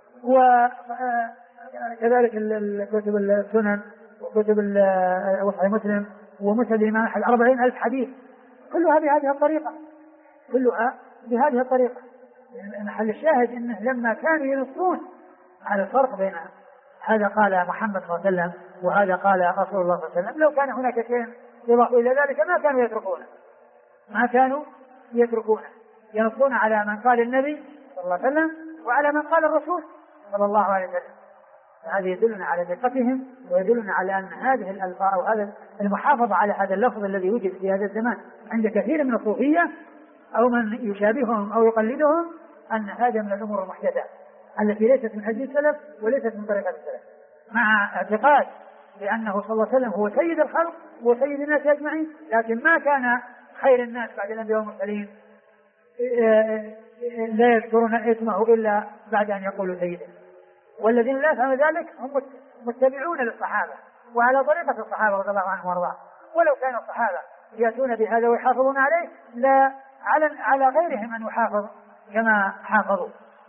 وكذلك كتب السنن وكتب صحيح مسلم ومسند الإمام أحمد 40,000 حديث كلها بهذه الطريقة، كلها بهذه الطريقة. محل الشاهد أنه لما كانوا ينصون على الفرق بين هذا قال محمد صلى الله عليه وسلم وهذا قال رسول الله صلى الله عليه وسلم، لو كان هناك شيء يضاف إلى ذلك ما كانوا يتركونه ينصون على من قال النبي صلى الله عليه وسلم وعلى من قال الرسول صلى الله عليه وسلم. هذا يدلنا على دقتهم ويدلنا على أن هذه الألفاظ أو هذا المحافظة على هذا اللفظ الذي وجد في هذا الزمان عند كثير من الصوفية أو من يشابههم أو يقلدهم، أن هذا من الأمور المحدثة التي ليست من هدي السلف وليست من طريقة السلف، مع اعتقاد بأنه صلى الله عليه وسلم هو سيد الخلق وسيد الناس أجمعين، لكن ما كان خير الناس بعد الأنبياء والمرسلين لا يذكرون اسمه إلا بعد أن يقولوا سيده. والذين لا يفهمون ذلك هم متبعون للصحابة وعلى طريقة الصحابة رضي الله عنهم وارضاهم، ولو كان الصحابة يأتون بهذا ويحافظون عليه لا على غيرهم أن يحافظ كما حافظوا.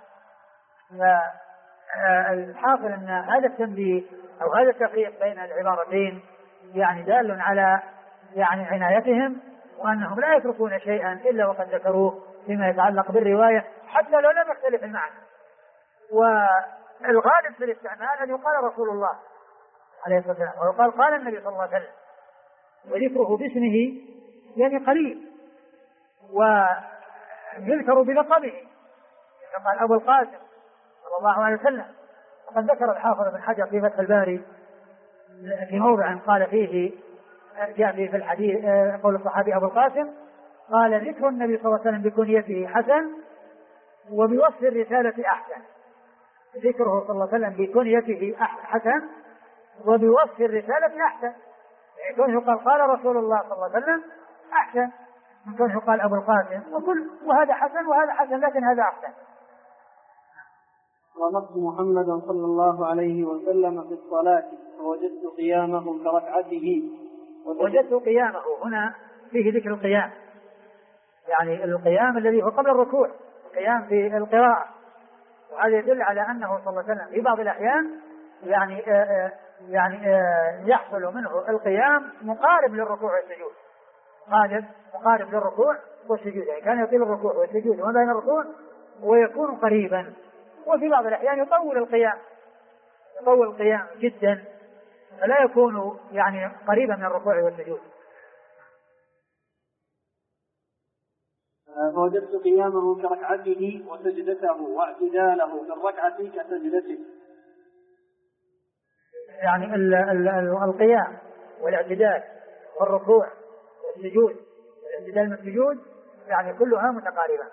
الحاصل أن هذا التنبيه أو هذا التفريق بين العبارتين يعني دال على يعني عنايتهم، وأنهم لا يتركون شيئا إلا وقد ذكروه فيما يتعلق بالرواية حتى لو لم يختلف المعنى. والغالب في الاستعمال أن يقال رسول الله عليه الصلاة والسلام ويقال قال النبي صلى الله عليه وسلم، وذكره باسمه يعني قليل، ويذكر بلقبه قال أبو القاسم صلى الله عليه وسلم. وقد ذكر الحافظ بن حجر في فتح الباري في موضع قال فيه جاء في الحديث قول الصحابي أبو القاسم قال ذكر النبي صلى الله عليه وسلم بكنيته حسن وبوصف الرسالة أحسن. ذكره صلى الله عليه وسلم بكنيته حسن وبوصف الرسالة أحسن، يعني كونه قال رسول الله صلى الله عليه وسلم أحسن من كونه قال أبو القاسم، وهذا حسن وهذا حسن لكن هذا أحسن. ونص محمد صلى الله عليه وسلم في الصلاة فوجدت قيامه كركعته. وجدت قيامه هنا فيه ذكر القيام، يعني القيام الذي هو قبل الركوع، القيام في القراءة، وهذا يدل على أنه صلى الله عليه وسلم في بعض الأحيان يعني يحصل منه القيام مقارب للركوع والسجود، مقارب للركوع والسجود، يعني كان يطيل الركوع والسجود وما بين الركوع ويكون قريبا، وفي بعض الأحيان يطول القيام جدا فلا يكون يعني قريبا من الركوع والسجود. فوجدت قيامه كركعته وسجدته واعتداله في الركعة كسجدته. يعني القيام والاعتدال والركوع والسجود، الاعتدال من السجود يعني كلها متقاربة.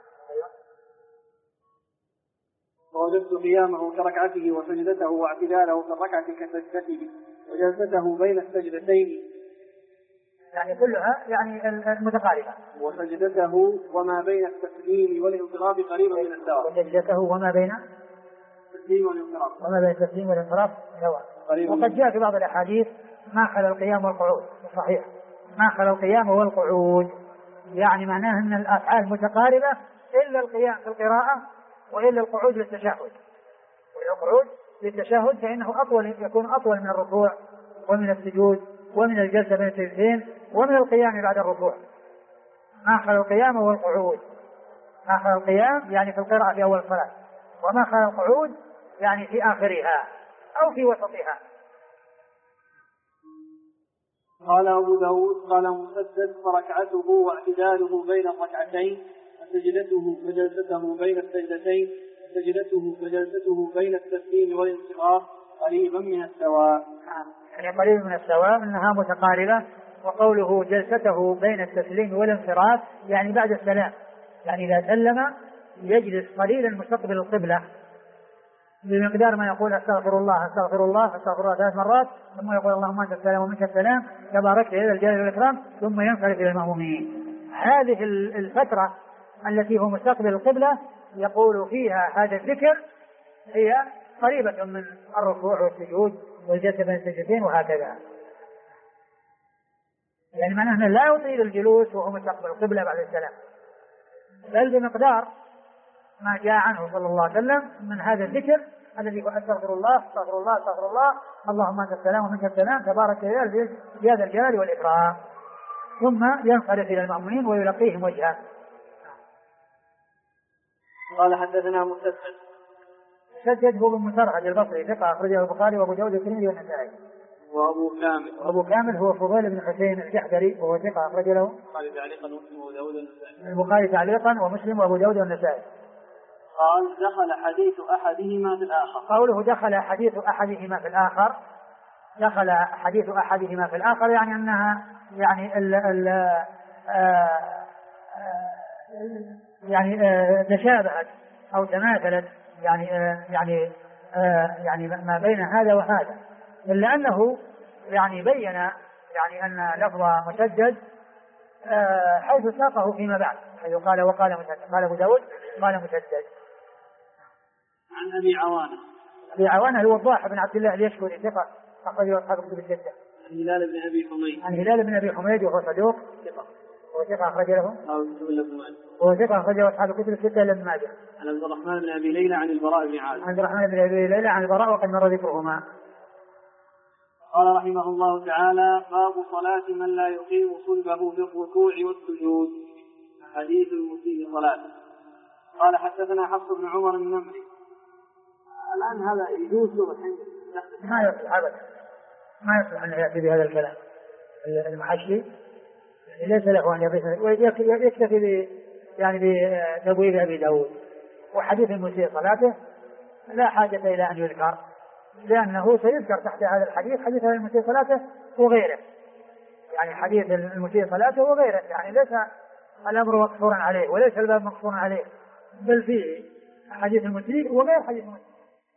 ووجدت قيامه كركعته وسجدته واعتداله في الركعة كسجدته وجلسته بين السجدتين، يعني كلها يعني المتقاربة. وسجدته وما بين التسليم والانصراف قريبا من السواء. وسجدته وما بين التسليم والانصراف سواء. وقد جاء في بعض الأحاديث ما خلا القيام والقعود، صحيح ما خلا القيام والقعود، يعني معناه أن الأفعال متقاربة إلا القيام في القراءة وإلا القعود للتشهد. والقعود للتشهد فإنه يكون أطول من الركوع ومن السجود ومن الجلسة بين السجدتين ومن القيام بعد الركوع. ما خلا القيام والقعود، ما خلا القيام يعني في القراءة في أول الصلاة، وما خلا القعود يعني في آخرها أو في وسطها. قال أبو داود قال مسدد فركعته واعتداله بين الركعتين فسجدته فجلسته بين السجدتين فسجدته فجلسته بين التسليم والانصراف قريبا من السواء. يعني قريبا من السواء أنها متقاربة. وقوله جلسته بين التسليم والانصراف يعني بعد السلام، يعني إذا سلم يجلس قليلا مستقبل القبلة بمقدار ما يقول استغفر الله استغفر الله استغفر الله 3 مرات، ثم يقول اللهم انت السلام ومنك السلام تباركت يا ذا الجلال والاكرام، ثم ينصرف الى المأمومين. هذه الفترة التي هو مستقبل القبلة يقول فيها هذا الذكر هي قريبة من الركوع والسجود والجلسة بين السجدتين وهكذا. يعني معناه أنه لا يطيل الجلوس وهو مستقبل القبلة بعد السلام، بل بمقدار ما جاء عنه صلى الله عليه وسلم من هذا الذكر الذي هو استغفر الله استغفر الله استغفر الله اللهم انت السلام ومنك السلام تبارك يا ذا الجلال والاكرام، ثم ينصرف الى المأمونين ويلقيهم وجهه. قال حدثنا مسدد هو بن مسرهد البصري ثقة أخرجه البخاري وأبو داود والترمذي والنسائي. وأبو كامل هو فضيل بن حسين الجحدري وهو ثقة أخرج له البخاري تعليقا ومسلم وأبو داود والنسائي. قال دخل حديث أحدهما في الآخر. قوله دخل حديث أحدهما في الآخر، دخل حديث أحدهما في الآخر يعني أنها يعني تشابهت أو تماثلت يعني ما بين هذا وهذا، إلا أنه يعني بين يعني أن لفظ مسدد حيث ساقه فيما بعد، حيث قال وقال مسدد، قال أبو داود قال مسدد. عن أبي عوانة. أبي عوانة هو الضاحي بن عبد الله اليشكري ثقة أخرجه أصحاب الكتب الستة. عن هلال بن أبي حميد. عن هلال بن أبي حميد وهو صدوق ثقة وثقة أخرج له. هو ثقة أخرجه أصحاب الكتب الستة إلا ابن ماجه. عن عبد الرحمن بن أبي ليلى عن البراء بن عازب. عن عبد الرحمن بن أبي ليلى عن البراء وقد مر ذكرهما. قال رحمه الله تعالى: باب صلاة من لا يقيم صلبه في الركوع والسجود، حديث المسيء صلاته. قال حدثنا حفص بن عمر النمري. الآن هذا يجوز الحين ما يصلح أبدا، ما يصلح أن يأتي بهذا الكلام المحشي، ليس له أن يكتفي يعني بتبويب أبي داود. وحديث المسيء صلاته لا حاجة إلى أن يذكر، لأنه سيذكر تحت هذا الحديث حديث المسيء صلاته وغيره، يعني حديث المسيء صلاته وغيره، يعني ليس الأمر مقصورا عليه وليس الباب مقصورا عليه، بل فيه حديث المسيء وغير حديث المسيء.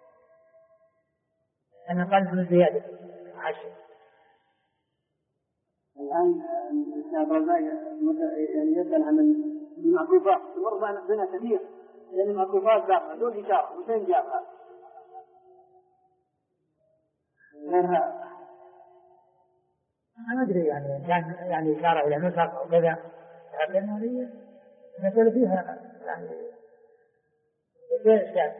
أنا قال من زيادة عشر. الآن الشيخ الرزاق يعني يسأل عن المعكوفات، المرضى بنا كثير، لأن المعكوفات باقة دون إشارة، وفين جابها؟ أنا ما أدري يعني إشارة إلى نسخ أو كذا، لكن هذه مسألة فيها يعني غير إشكال.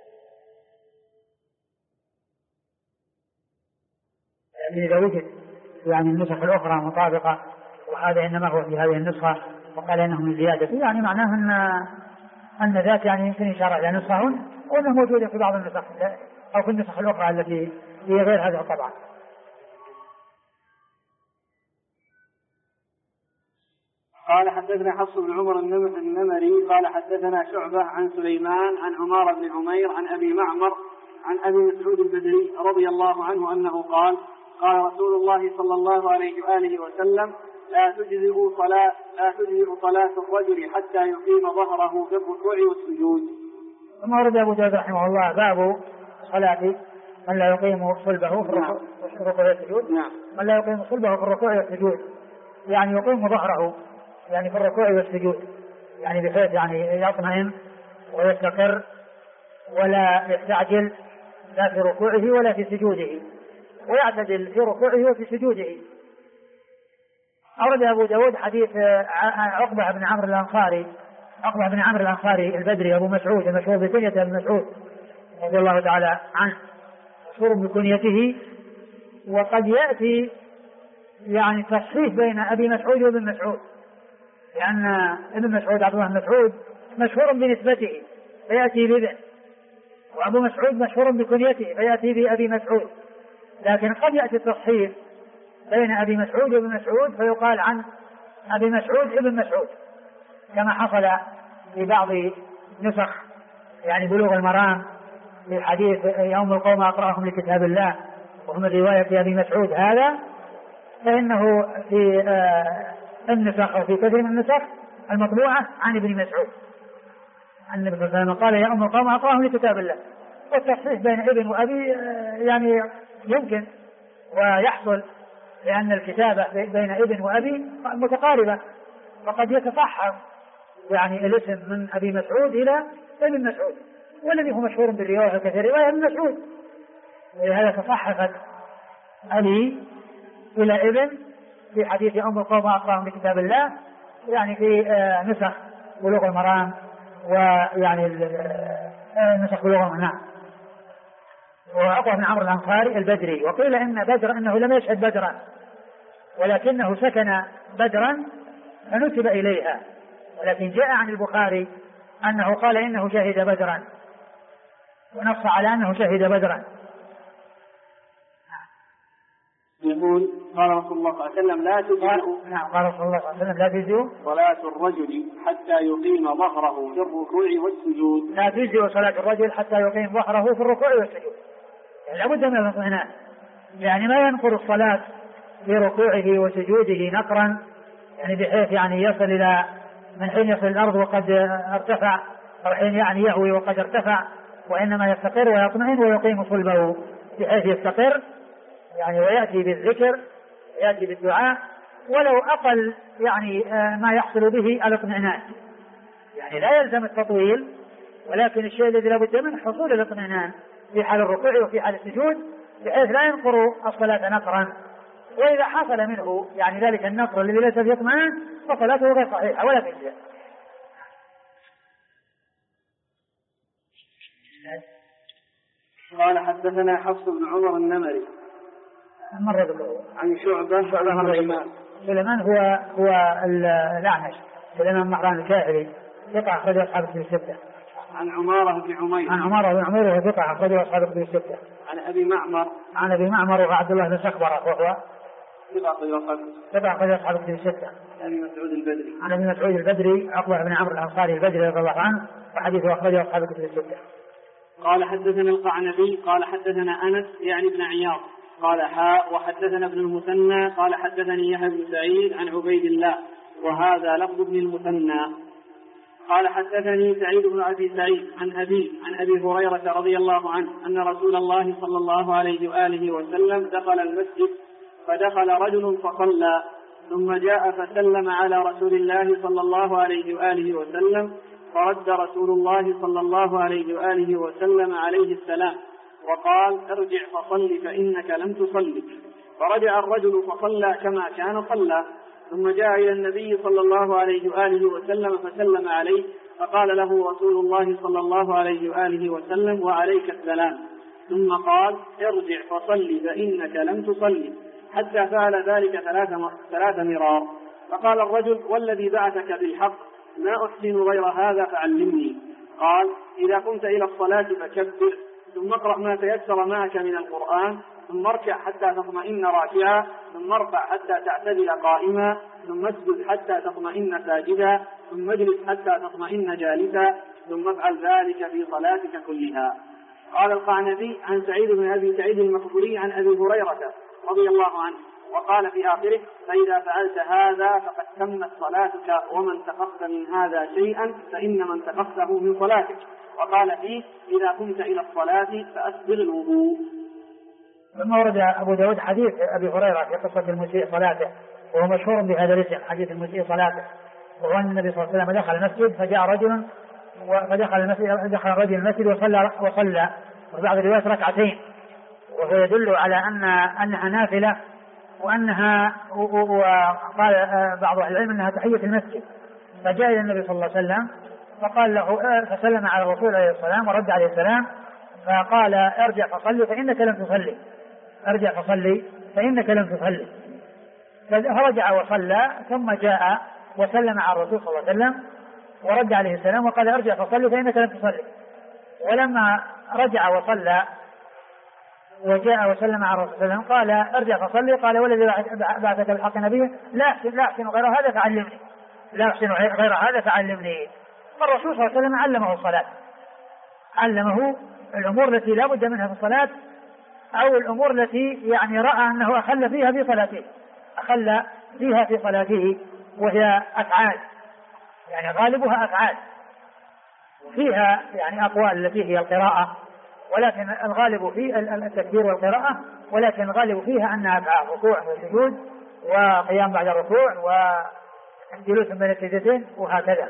يعني إذا وجد يعني النسخ الأخرى مطابقة وهذا إنما هو في هذه النسخة وقال إنه من زيادة، يعني معناه أن ذاك يعني يمكن إشارة إلى نسخة وأنه موجود في بعض النسخ أو في النسخ الأخرى التي هي غير هذه الطبعة. قال حدثنا حفص بن عمر النمري قال حدثنا شعبة عن سليمان عن عمار بن عمير عن أبي معمر عن أبي مسعود البدري رضي الله عنه أنه قال: قال رسول الله صلى الله عليه وآله وسلم: لا تجزئ صلاة الرجل حتى يقيم ظهره في الركوع والسجود. ثم ورد أبو داود رحمه الله باب صلاة من لا يقيم صلبه في الركوع والسجود. من لا يقيم صلبه في الركوع والسجود يعني يقيم ظهره يعني في الركوع والسجود، يعني بحيث يعني يطمئن ويستقر ولا يستعجل لا في ركوعه ولا في سجوده، ويعتدل في ركوعه وفي سجوده. أورد أبو داود حديث عقبة بن عمرو الأنصاري البدري أبو مسعود المشهور بكنية ابن مسعود رضي الله تعالى عنه، مشهور بكنيته. وقد يأتي يعني تصحيح بين أبي مسعود وابن مسعود، لأن ابن مسعود عبد الله بن مسعود مشهور بنسبته فيأتي بابن، وأبو مسعود مشهور بكنيته فيأتي بأبي مسعود، لكن قد يأتي التصحيح بين أبي مسعود وابن مسعود فيقال عن أبي مسعود ابن مسعود، كما حصل في بعض نسخ يعني بلوغ المرام في حديث يوم القوم أقرأهم لكتاب الله وهم الرواية أبي مسعود هذا، فإنه في النسخ أو في كثير من النسخ المطبوعة عن ابن مسعود عن النبي صلى الله عليه وسلم قال: يا أم القوم أقرأهم لكتاب الله. والتصحيح بين ابن وأبي يعني يمكن ويحصل، لأن الكتابة بين ابن وأبي متقاربة، وقد يتصحح يعني الاسم من أبي مسعود إلى ابن مسعود، والذي هو مشهور بالرواية كثير رواية ابن مسعود، ولهذا تصحفت أبي إلى ابن في حديث أم القوم أقرأهم لكتاب الله، يعني في نسخ بلوغ المرام ويعني نسخ بلغة. نعم. وعقبة بن عمرو الأنصاري البدري. وقيل إن بدر أنه لم يشهد بدرا ولكنه سكن بدرا فنسب إليها، ولكن جاء عن البخاري أنه قال إنه شهد بدرا ونص على أنه شهد بدرا. يقول قال رسول الله صلى الله عليه وسلم لا تجزئ. نعم قال رسول الله صلى الله عليه وسلم لا تجزئ صلاة الرجل حتى يقيم ظهره في الركوع والسجود. لا تجزئ صلاة الرجل حتى يقيم ظهره في الركوع والسجود، يعني لابد من الاطمئنان، يعني ما ينقر الصلاة في ركوعه وسجوده نقرا، يعني بحيث يعني يصل إلى من حين يصل الأرض وقد ارتفع أو حين يعني يهوي وقد ارتفع، وإنما يستقر ويطمئن ويقيم صلبه بحيث يستقر يعني ويأتي بالذكر ويأتي بالدعاء ولو أقل يعني ما يحصل به الاطمئنان، يعني لا يلزم التطويل، ولكن الشيء الذي لا بد منه حصول الاطمئنان في حال الركوع وفي حال السجود بحيث لا ينقر الصلاة نقرا، وإذا حصل منه يعني ذلك النقر الذي ليس فيه اطمئنان فصلاته غير صحيحة ولا تجزئ. قال حدثنا حفص بن عمر النمري عن شعبة عن سليمان. سليمان هو الأعمش، سليمان مهران الكاهلي ثقة أخرجه أصحاب الكتب الستة. عن عمارة بن عمير. عن عمارة بن عمير وهو ثقة أخرجه أصحاب الكتب الستة. عن أبي معمر. عن أبي معمر وعبد الله بن سخبرة وهو ثقة أخرجه أصحاب الكتب الستة. عن أبي مسعود البدري. عن أبي مسعود البدري عقبة بن عمرو الأنصاري البدري رضي الله عنه وحديثه أخرجه أصحاب الكتب الستة. قال حدثنا القعنبي قال حدثنا أنس يعني بن عياض قال وحدثنا ابن المثنى قال حدثني يحيى بن سعيد عن عبيد الله وهذا لفظ ابن المثنى. قال حدثني سعيد بن أبي سعيد عن أبي هريرة رضي الله عنه أن رسول الله صلى الله عليه وآله وسلم دخل المسجد فدخل رجل فصلى ثم جاء فسلم على رسول الله صلى الله عليه وآله وسلم فرد رسول الله صلى الله عليه وآله وسلم عليه السلام وقال ارجع فصل فإنك لم تصلي. فرجع الرجل فصلى كما كان صلى ثم جاء إلى النبي صلى الله عليه وآله وسلم فسلم عليه فقال له رسول الله صلى الله عليه وآله وسلم وعليك السلام ثم قال ارجع فصل فإنك لم تصلي حتى فعل ذلك 3 مرار. فقال الرجل والذي بعثك بالحق ما أحسن غير هذا فعلمني. قال إذا قمت إلى الصلاة فكبر ثم اقرأ ما تيسر معك من القرآن ثم اركع حتى تطمئن راكعا ثم ارفع حتى تعتدل قائما ثم اسجد حتى تطمئن ساجدا ثم اجلس حتى تطمئن جالسا ثم افعل ذلك في صلاتك كلها. قال القعنبي عن سعيد بن أبي سعيد المقبوري عن أبي هريرة رضي الله عنه وقال في آخره فإذا فعلت هذا فقد تمت صلاتك ومن انتقصت من هذا شيئا فإنما انتقصته من صلاتك. وقال فيه إذا قمت إلى الصلاة فأسبغ الوضوء. ثم ورد أبو داود حديث أبي هريرة في قصة المسيء صلاته وهو مشهور بهذا الاسم حديث المسيء صلاته، وهو أن النبي صلى الله عليه وسلم دخل المسجد فجاء رجل دخل الرجل المسجد وصلى وبعض الروايات ركعتين، وهو يدل على أنها نافلة وأنها وقال بعض أهل العلم أنها تحية المسجد. فجاء إلى النبي صلى الله عليه وسلم فقال له فسلم على الرسول عليه السلام ورد عليه السلام فقال ارجع فصلي فإنك لم تصلي، ارجع فصلي فإنك لم تصلي. فرجع وصلى ثم جاء وسلم على الرسول صلى الله عليه وسلم ورد عليه السلام وقال ارجع فصلي فإنك لم تصلي. ولما رجع وصلى وجاء وسلم على الرسول صلى الله عليه وسلم قال ارجع فصلي قال والذي بعثك بالحق نبيه لا أحسن غير هذا فعلمني، لا أحسن غير هذا فعلمني. فالرسول صلى الله عليه وسلم علمه الصلاة، علمه الأمور التي لا بد منها في الصلاة أو الأمور التي يعني رأى أنه أخل فيها في صلاته وهي أفعال، يعني غالبها أفعال وفيها يعني أقوال التي هي القراءة، ولكن الغالب في التكبير والقراءة، ولكن الغالب فيها أنها أفعال ركوع وسجود وقيام بعد الركوع وجلوس بين السجدتين وهكذا.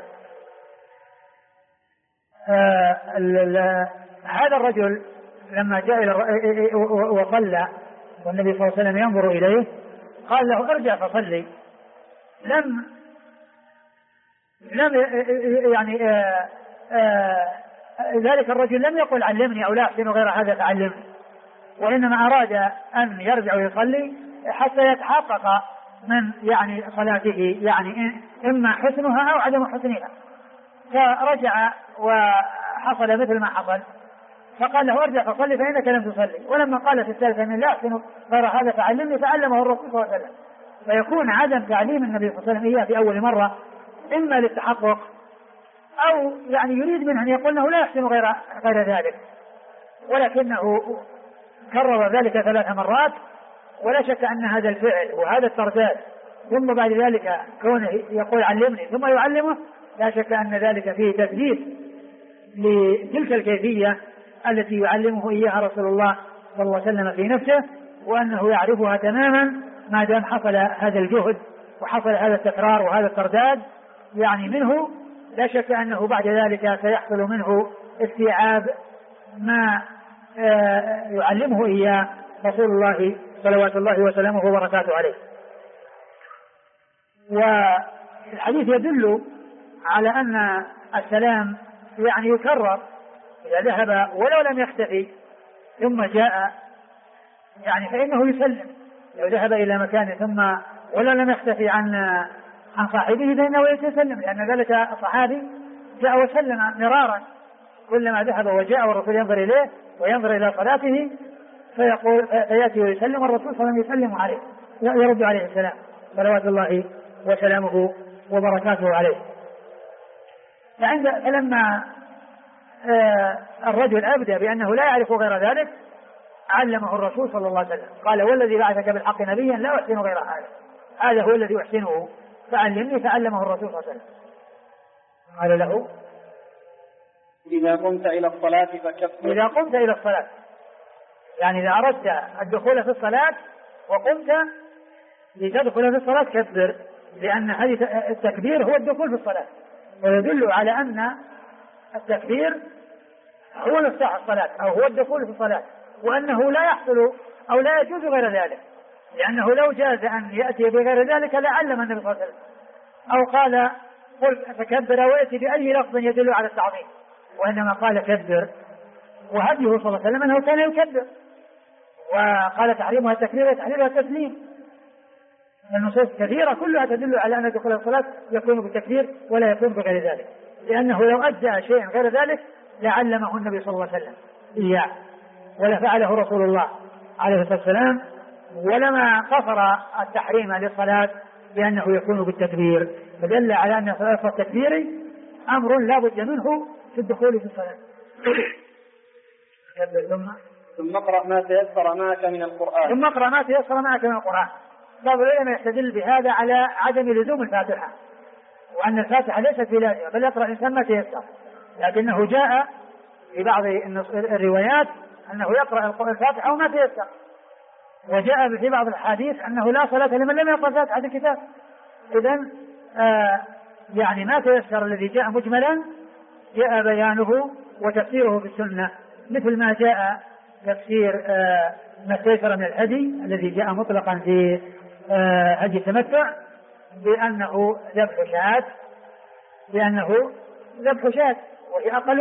هذا الرجل لما جاء وصلى والنبي صلى الله عليه وسلم ينظر إليه قال له ارجع فصلي. لم يعني ذلك الرجل لم يقل علمني أو لا أحسن غير هذا فعلمني، وإنما أراد أن يرجع ويصلي حتى يتحقق من يعني صلاته، يعني إما حسنها أو عدم حسنها. فرجع وحصل مثل ما حصل، فقال له ارجع فصلي فإنك لم تصلي. ولما قال في الثالثة إن لا أحسن غير هذا فعلمني فعلمه الرسول صلى الله عليه وسلم. فيكون عدم تعليم النبي صلى الله عليه وسلم إياه في أول مرة إما للتحقق أو يعني يريد منه أن يقول أنه لا يحسن غير ذلك، ولكنه كرر ذلك 3 مرات. ولا شك أن هذا الفعل وهذا الترداد ثم بعد ذلك كونه يقول علمني ثم يعلمه، لا شك أن ذلك فيه تثبيت لتلك الكيفية التي يعلمه إياها رسول الله صلى الله عليه وسلم في نفسه، وأنه يعرفها تماما ما دام حصل هذا الجهد وحصل هذا التكرار وهذا الترداد يعني منه. لا شك أنه بعد ذلك سيحصل منه استيعاب ما يعلمه إياه رسول الله صلوات الله وسلامه وبركاته عليه. والحديث يدل على أن السلام يعني يكرر إذا ذهب ولو لم يختفي ثم جاء يعني فإنه يسلم. لو ذهب إلى مكان ثم ولو لم يختفي عن صاحبه فإنه يتسلم، لأن ذلك الصحابي جاء وسلم مرارا كلما ذهب وجاء والرسول ينظر إليه وينظر إلى صلاته فيأتي ويسلم والرسول صلى الله عليه وسلم يسلم عليه يرد عليه السلام صلوات الله وسلامه وبركاته عليه. فلما الرجل أبدى بأنه لا يعرف غير ذلك علمه الرسول صلى الله عليه وسلم، قال والذي بعثك بالحق نبيا لا أحسن غير هذا هو الذي أحسنه فعلمني، فعلمه الرسول صلى الله عليه وسلم. قال له إذا قمت إلى الصلاة فكبر. إذا قمت إلى الصلاة يعني إذا أردت الدخول في الصلاة وقمت لتدخل في الصلاة كبر، لأن هذه التكبير هو الدخول في الصلاة، ويدل على أن التكبير هو مفتاح الصلاة أو هو الدخول في الصلاة، وأنه لا يحصل أو لا يجوز غير ذلك، لأنه لو جاز أن يأتي بغير ذلك لعلم النبي صلى الله عليه وسلم أو قال قل فكبر ويأتي بأي لفظ يدل على التعظيم، وإنما قال كبر. وهديه صلى الله عليه وسلم أنه كان يكبر، وقال تحريمها التكبير وتحريمها التسليم. النصوص كثيرة كلها تدل على أن دخول الصلاة يكون بالتكبير ولا يكون بغير ذلك، لأنه لو أدى شيئا غير ذلك لعلمه النبي صلى الله عليه وسلم إياه ولا فعله رسول الله عليه الصلاة والسلام، ولما قصر التحريم للصلاة لأنه يكون بالتكبير، فدل على أن صلاة التكبير أمر لا بد منه في الدخول في الصلاة. ثم اقرأ ما تيسر معك من القرآن. ثم اقرأ ما تيسر معك من القرآن. بعض العلماء يستدل بهذا على عدم لزوم الفاتحة، وأن الفاتحة ليست بلازمة بل يقرأ الإنسان ما تيسر، لكنه جاء في بعض الروايات أنه يقرأ الفاتحة وما تيسر، وجاء في بعض الحديث أنه لا صلاة لمن لم يقرأ فاتحة الكتاب. إذن يعني ما تيسر الذي جاء مجملا جاء بيانه وتفسيره في السنة، مثل ما جاء تفسير ما تيسر من الهدي الذي جاء مطلقا في هدي التمتع بأنه ذبح شاة وهي أقل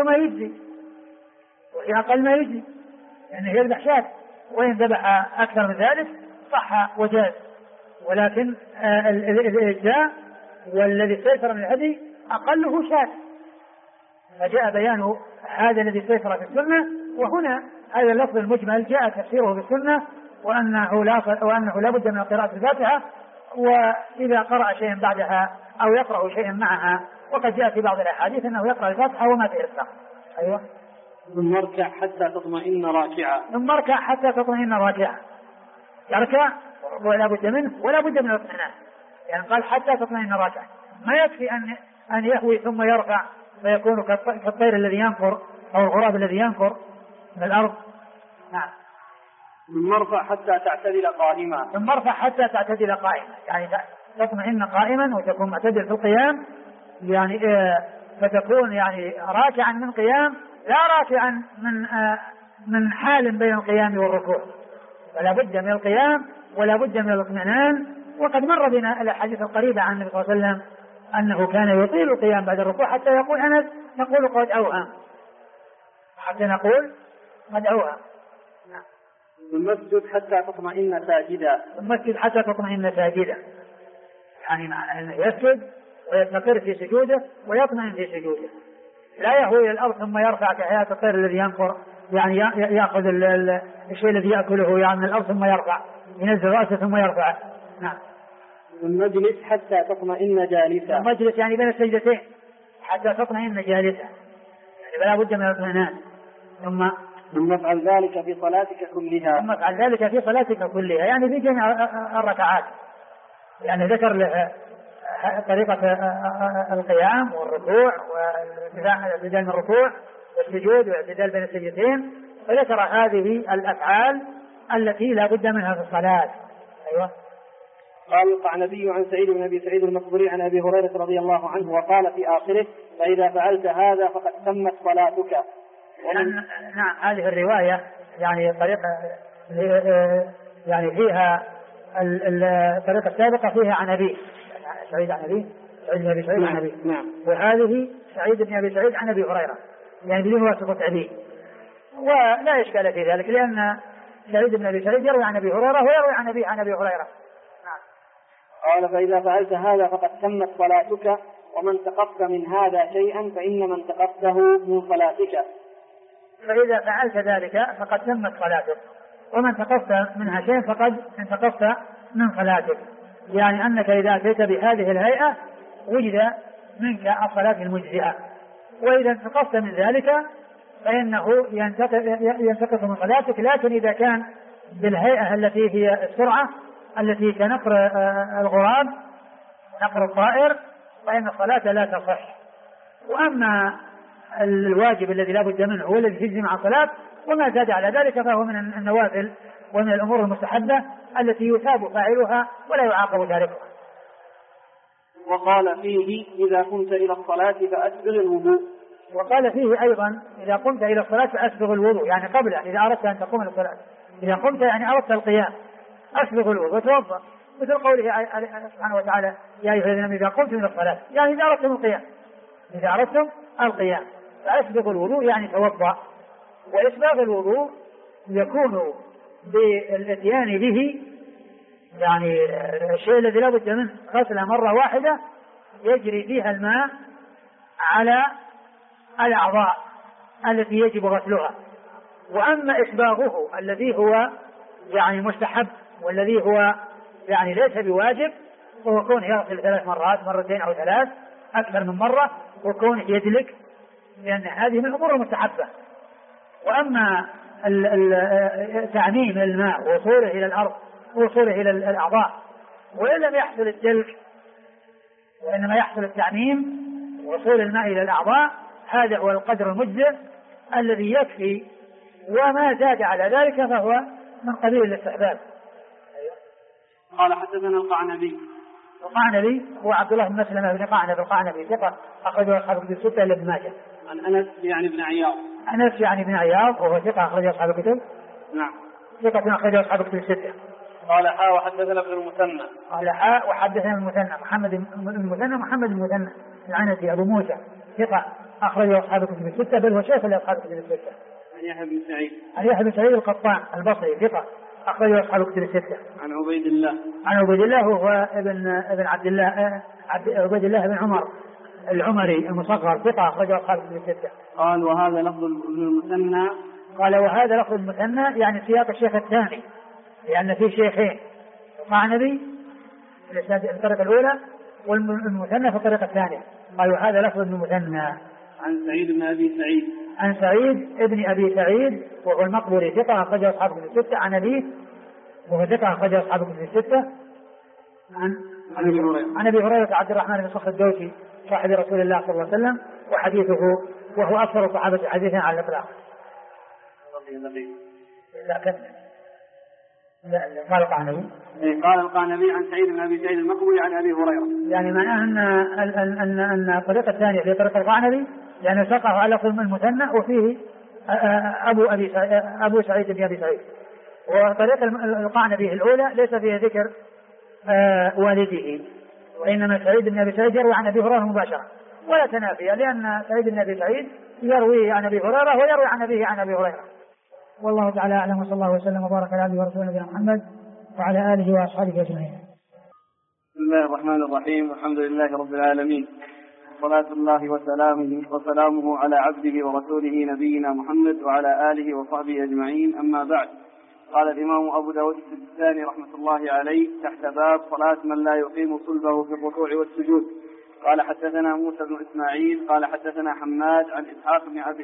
ما يجزي يعني يذبح شاة، وإن ذبح أكثر من ذلك صح وجاز، ولكن الإجزاء والذي تيسر من الهدي أقله شاة. فجاء بيان هذا الذي تيسر في السنة، وهنا هذا اللفظ المجمل جاء تفسيره في السنة وأنه لا بد من قراءة الفاتحة، وإذا قرأ شيئا بعدها أو يقرأ شيئا معها، وقد جاء في بعض الأحاديث أنه يقرأ الفاتحة وما تيسر. أيوة. ثم اركع حتى تطمئن راكعا. يركع ولا بد منه ولا بد من الاطمئنان، يعني قال حتى تطمئن راكعا، ما يكفي أن يهوي ثم يرفع فيكون كالطير الذي ينفر أو الغراب الذي ينفر من الأرض. نعم. ثم ارفع حتى تعتدل قائما، يعني تطمئن قائما وتكون معتدل في القيام، يعني فتكون يعني راكعا من قيام لا راكعا من حال بين القيام والركوع، فلا بد من القيام ولا بد من الاطمئنان. وقد مر بنا الأحاديث القريبة عن النبي صلى الله عليه وسلم أنه كان يطيل القيام بعد الركوع حتى يقول أنس نقول قد أوهم، حتى نقول قد أوهم. ثم اسجد حتى تطمئن ساجدا. ثم اسجد حتى تطمئن ساجدا، يعني معنى أنه يسجد ويستقر في سجوده ويطمئن في سجوده، لا يهوي إلى الأرض ثم يرفع كحياة الطير الذي ينقر، يعني يأخذ الشيء الذي يأكله يعني من الأرض ثم يرفع، ينزل رأسه ثم يرفع. نعم. ثم اجلس حتى تطمئن جالسا. ثم اجلس يعني بين السجدتين حتى تطمئن جالسا، يعني فلا بد من الاطمئنان. ثم افعل ذلك في صلاتك كلها. ثم افعل ذلك في صلاتك كلها، يعني في جميع الركعات. يعني ذكر له طريقة القيام والركوع والاعتدال من الركوع والسجود والاعتدال بين السجدتين، وذكر هذه الأفعال التي لا بد منها في الصلاة. أيوة. قال القعنبي عن سعيد بن أبي سعيد المقبري عن أبي هريرة رضي الله عنه وقال في آخره: فإذا فعلت هذا فقد تمت صلاتك. نعم، هذه الرواية يعني طريقة يعني فيها الطريقة السابقة فيها عن أبي سعيد عن أبي سعيد بن أبي سعيد عن أبي. نعم. وهذه سعيد بن أبي سعيد عن أبي هريرة، يعني بدون واسطة أبي، ولا إشكال في ذلك لأن سعيد بن أبي سعيد يروي عن أبي هريرة ويروي عن أبي هريرة. نعم. قال: فإذا فعلت هذا فقد تمت صلاتك، ومن تقصت من هذا شيئا فإن من تقصته من صلاتك. فإذا فعلت ذلك فقد تمت صلاتك، ومن تقصت منها شيء فقد انتقصت من صلاتك، يعني أنك إذا أتيت بهذه الهيئة وجد منك الصلاة المجزئة، وإذا انتقصت من ذلك فإنه ينتقص من صلاتك. لكن إذا كان بالهيئة التي هي السرعة التي كنقر الغراب نقر الطائر فإن الصلاة لا تصح. وأما الواجب الذي لا بد منه هو الذي يجزم عن صلاة، وما زاد على ذلك فهو من النوافل ومن الأمور المستحبة التي يثاب فاعلها ولا يعاقب تاركها. وقال فيه: إذا قمت إلى الصلاة فأسبغ الوضوء. وقال فيه أيضا: إذا قمت إلى الصلاة فأسبغ الوضوء، يعني قبل إذا أردت أن تقوم إلى الصلاة، إذا قمت يعني أردت القيام أسبغ الوضوء وتوضأ، مثل قوله سبحانه وتعالى: يا أيها الذين آمنوا إذا قمتم إلى الصلاة، يعني إذا أردتم القيام، إذا أردتم القيام فأسبغ الوضوء يعني توضأ. وإسباغ الوضوء يكون بالإتيان به، يعني الشيء الذي لا بد منه غسله مرة واحدة يجري فيها الماء على الأعضاء التي يجب غسلها. وأما إسباغه الذي هو يعني مستحب والذي هو يعني ليس بواجب، وهو كونه يغسل 3 مرات، مرتين أو 3 أكثر من مرة، وكونه يدلك، لأن هذه من الأمور المستحبة. وأما تعميم الماء ووصوله إلى الأرض ووصوله إلى الأعضاء وإن لم يحصل الدلك وإنما يحصل التعميم ووصول الماء إلى الأعضاء، هذا هو القدر المجزئ الذي يكفي، وما زاد على ذلك فهو من قبيل الاستحباب. قال: حدثنا القعنبي. القعنبي هو عبد الله بن مسلمة بن قعنب القعنبي، ثقة أخرجه أصحاب الكتب الستة إلا ابن ماجه. عن أنس يعني بن عياض. أنس يعني بن عياض وهو ثقة أخرجه أصحاب الكتب. نعم. ثقة أخرجه أصحاب الكتب الستة. قال: وحدثنا ابن المثنى. قال: وحدثنا المثنى محمد بن المثنى العنزي أبو موسى، ثقة أخرجه أصحاب الكتب الستة، بل هو شيخ لأصحاب الكتب الستة. عن يحيى بن سعيد. عن يحيى بن سعيد القطان البصري، ثقة أخرجه أصحاب الكتب الستة. عن عبيد الله. عن عبيد الله وهو ابن عبد الله عبيد الله بن عمر العمري المصغر، ثقة أخرجه أصحاب الكتب الستة. قال: وهذا لفظ المثنى. قال: وهذا لفظ المثنى يعني سياق الشيخ الثاني، لأن في شيخين، القعنبي في الطريقة الأولى والمثنى في الطريقة الثانية. قال: وهذا لفظ المثنى. عن سعيد بن أبي سعيد. عن سعيد ابن أبي سعيد وهو المقبري، ثقة أخرجه أصحاب الكتب الستة. عن أبيه وهو ثقة أخرجه أصحاب الكتب الستة. عن أبي هريرة عبد الرحمن بن صخر الدوسي صاحب رسول الله صلى الله عليه وسلم، وحديثه وهو أكثر الصحابة حديثا على الإطلاق. قال القعنبي. قال القعنبي عن سعيد بن أبي سعيد المقبري عن أبي هريرة، يعني معناه أن الطريقة الثانية في طريقة القعنبي يعني سقه على لفظ المثنى وفيه أبو سعيد بن أبي سعيد. وطريقة القعنبي الأولى ليس فيها ذكر والده، وإنما سعيد بن أبي سعيد يروي عن أبي هريرة مباشرة، ولا تنافية، لأن سعيد بن أبي سعيد يروي عن أبي هريرة ويروي عن أبيه عن أبي هريرة. والله تعالى أعلم، وصلى الله وسلم وبارك على عبده ورسوله نبينا محمد وعلى آله وأصحابه أجمعين. بسم الله الرحمن الرحيم، والحمد لله رب العالمين، صلاة الله وسلامه على عبده ورسوله نبينا محمد وعلى آله وصحبه أجمعين. أما بعد، قال الإمام أبو داود السجستاني رحمة الله عليه تحت باب صلاة من لا يقيم صلبه في الركوع والسجود. قال حدثنا موسى بن إسماعيل قال حدثنا حماد عن إسحاق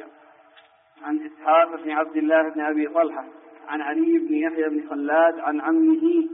بن عبد الله بن أبي طلحة عن علي بن يحيى بن خلاد عن عمه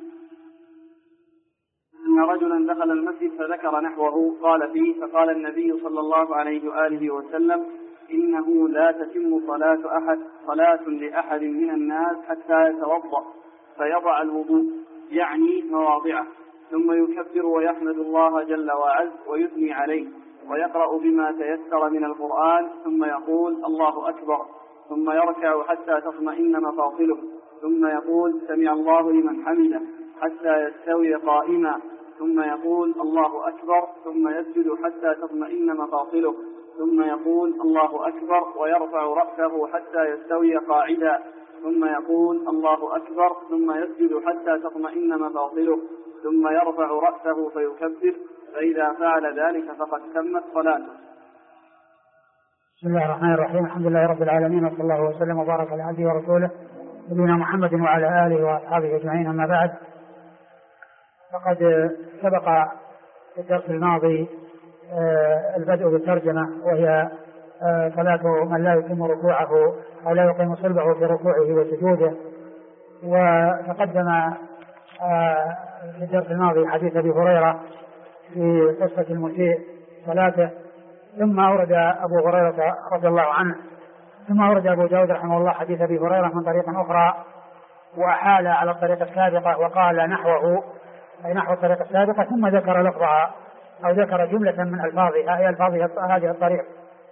أن رجلا دخل المسجد فذكر نحوه قال فيه: فقال النبي صلى الله عليه وآله وسلم: إنه لا تتم صلاة لأحد من الناس حتى يتوضأ فيضع الوضوء، يعني مواضعه، ثم يكبر ويحمد الله جل وعز ويثني عليه ويقرأ بما تيسر من القرآن، ثم يقول: الله أكبر، ثم يركع حتى تطمئن مفاصله، ثم يقول: سمع الله لمن حمده، حتى يستوي قائما، ثم يقول: الله أكبر، ثم يسجد حتى تطمئن مفاصله، ثم يقول: الله أكبر، ويرفع رأسه حتى يستوي قاعدا، ثم يقول: الله أكبر، ثم يسجد حتى تطمئن مفاصله، ثم يرفع رأسه فيكبر، فإذا فعل ذلك فقد تمت صلاته. بسم الله الرحمن الرحيم، الحمد لله رب العالمين، وصلى الله وسلم وبارك على عبده ورسوله نبينا محمد وعلى آله وأصحابه أجمعين. أما بعد، فقد سبق في الدرس الماضي البدء بالترجمة، وهي صلاة من لا يتم ركوعه أو لا يقيم صلبه في ركوعه وسجوده. وتقدم في الدرس الماضي حديث أبي هريرة في قصة المسيء صلاته، ثم أورد أبو هريرة رضي الله عنه، ثم أورد أبو داود رحمه الله حديث أبي هريرة من طريق أخرى، وأحال على الطريقة السابقة وقال نحوه أي نحو الطريقة السابقة، ثم ذكر لفظها أو ذكر جملة من ألفاظها أي ألفاظ هذه الطريقة،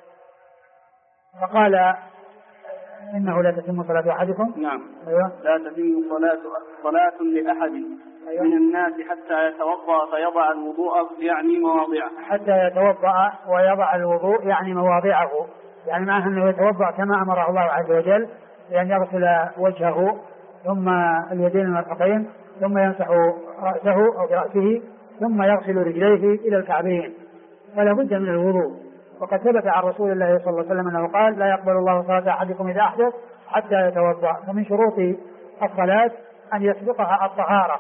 فقال: إنه لا تتم صلاة أحدكم. نعم. أيوة. لا تتم صلاة لأحد من الناس حتى يتوضأ فيضع الوضوء، يعني مواضعه. حتى يتوضأ ويضع الوضوء يعني مواضعه، يعني معناه أنه يتوضأ كما أمر الله عز وجل، بأن يغسل وجهه ثم اليدين المرفقين، ثم يمسح رأسه أو برأسه، ثم يغسل رجليه إلى الكعبين، فلا بد من الوضوء. وقد ثبت عن رسول الله صلى الله عليه وسلم أنه قال: لا يقبل الله صلاة أحدكم إذا أحدث حتى يتوضأ. فمن شروط الصلاة أن يسبقها الطهارة،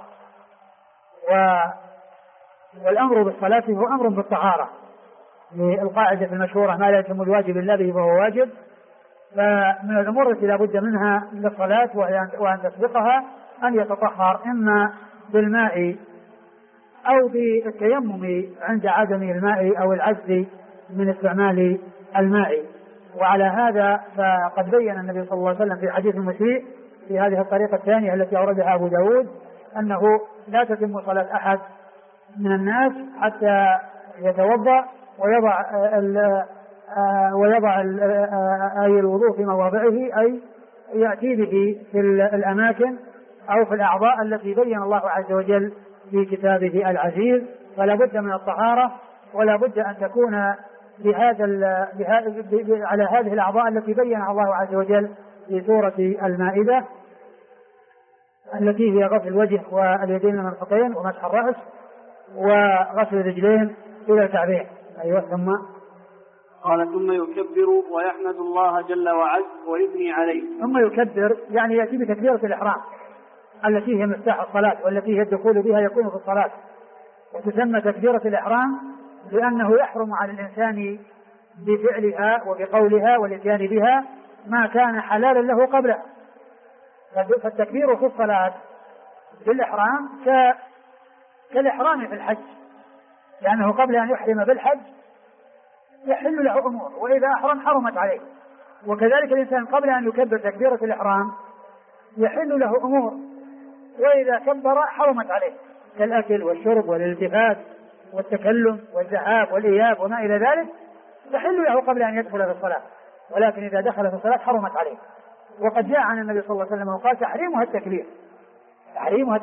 والأمر بالصلاة هو أمر بالطهارة، للقاعدة المشهورة: ما لا يتم الواجب إلا به فهو واجب. فمن الأمور التي لا بد منها للصلاة وأن تسبقها أن يتطهر، إما بالماء أو بالتيمم عند عدم الماء أو العجز من استعمال الماء. وعلى هذا فقد بين النبي صلى الله عليه وسلم في حديث المسيء في هذه الطريقة الثانية التي أوردها أبو داود أنه لا تتم صلاة أحد من الناس حتى يتوضأ ويضع أي الوضوء في مواضعه، أي يأتي به في الأماكن أو في الأعضاء التي بين الله عز وجل في كتابه العزيز. فلا بد من الطهارة، ولا بد أن تكون على هذه الأعضاء التي بينها الله عز وجل في سورة المائدة، التي هي غسل الوجه واليدين المرفقين ومسح الرأس وغسل الرجلين إلى الكعبين. أيوة. قال: ثم يكبر ويحمد الله جل وعز ويثني عليه. ثم يكبر يعني يأتي بتكبيرة الإحرام التي هي مفتاح الصلاة، والتي هي الدخول بها يكون في الصلاة، وتسمى تكبيرة الإحرام لأنه يحرم على الإنسان بفعلها وبقولها والإتيان بها ما كان حلالا له قبلها. فالتكبير في الصلاة بالإحرام كالإحرام في الحج، لأنه قبل أن يحرم بالحج يحل له أمور، وإذا أحرم حرمت عليه. وكذلك الإنسان قبل أن يكبر تكبيرة الإحرام يحل له أمور، وإذا كبر حرمت عليه، كالأكل والشرب والالتفات والتكلم والذهاب والإياب وما إلى ذلك، تحل له قبل أن يدخل في الصلاة، ولكن إذا دخل في الصلاة حرمت عليه. وقد جاء عن النبي صلى الله عليه وسلم وقال: تحريمها التكبير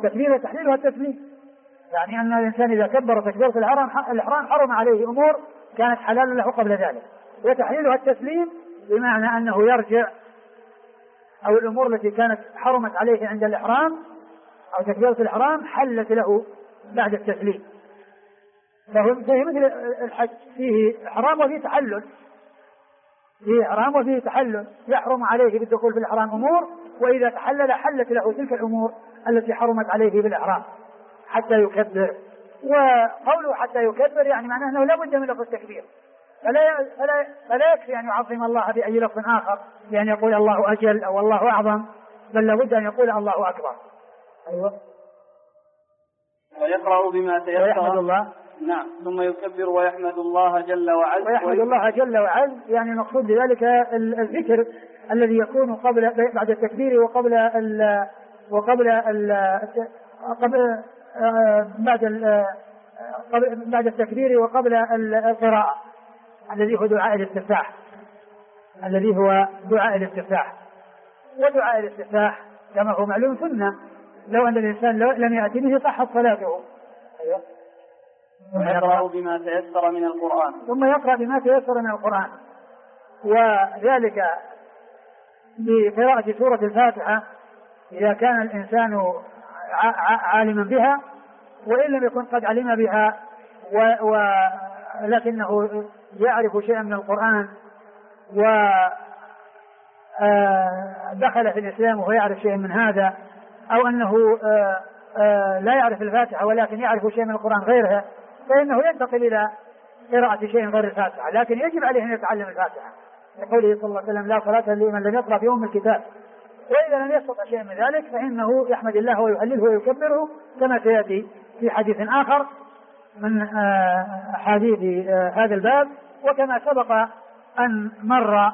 وتحليلها التسليم، يعني أن الإنسان إذا كبر تكبيرة الإحرام حرم عليه أمور كانت حلال له قبل ذلك، وتحليلها التسليم بمعنى أنه يرجع، أو الأمور التي كانت حرمت عليه عند الإحرام أو تكبيرة الإحرام حلت له بعد التسليم. فهي مثل الحج، فيه إحرام وفيه تحلل، فيه إحرام وفيه تحلل، يحرم عليه بالدخول في الإحرام أمور، وإذا تحلل حلت له تلك الأمور التي حرمت عليه بالإحرام حتى يكبر. وقوله حتى يكبر يعني معناه أنه لا بد من لفظ التكبير، فلا يكفي أن يعظم الله بأي لفظ آخر، بأن يقول الله أجل أو الله أعظم، بل لابد أن يقول الله أكبر. أيوة. ويقرأ بما تيسر ويحمد الله. نعم. ثم يكبر ويحمد الله جل وعز. ويحمد الله جل وعز يعني المقصود بذلك الذكر الذي يكون بعد التكبير بعد التكبير وقبل القراءة، الذي هو دعاء الاستفتاح. ودعاء الاستفتاح كما هو معلوم سنة، لو أن الإنسان لم يأتي به صحت صلاته. أيوة. ويقرأ بما تيسر من القرآن. ثم يقرأ بما تيسر من القرآن، وذلك بقراءة سورة الفاتحة إذا كان الإنسان عالما بها، وإن لم يكن قد علم بها ولكنه يعرف شيئا من القرآن ودخل في الإسلام وهو يعرف شيئا من هذا، أو أنه لا يعرف الفاتحة ولكن يعرف شيئا من القرآن غيرها، فإنه ينتقل إلى قراءة شيء غير الفاتحة، لكن يجب عليه أن يتعلم الفاتحة، لقوله صلى الله عليه وسلم لا صلاة لمن لم يقرأ في أم الكتاب. وإذا لم يستطع شيء من ذلك فإنه يحمد الله ويهلله ويكبره كما سيأتي في حديث آخر من أحاديث هذا الباب، وكما سبق أن مر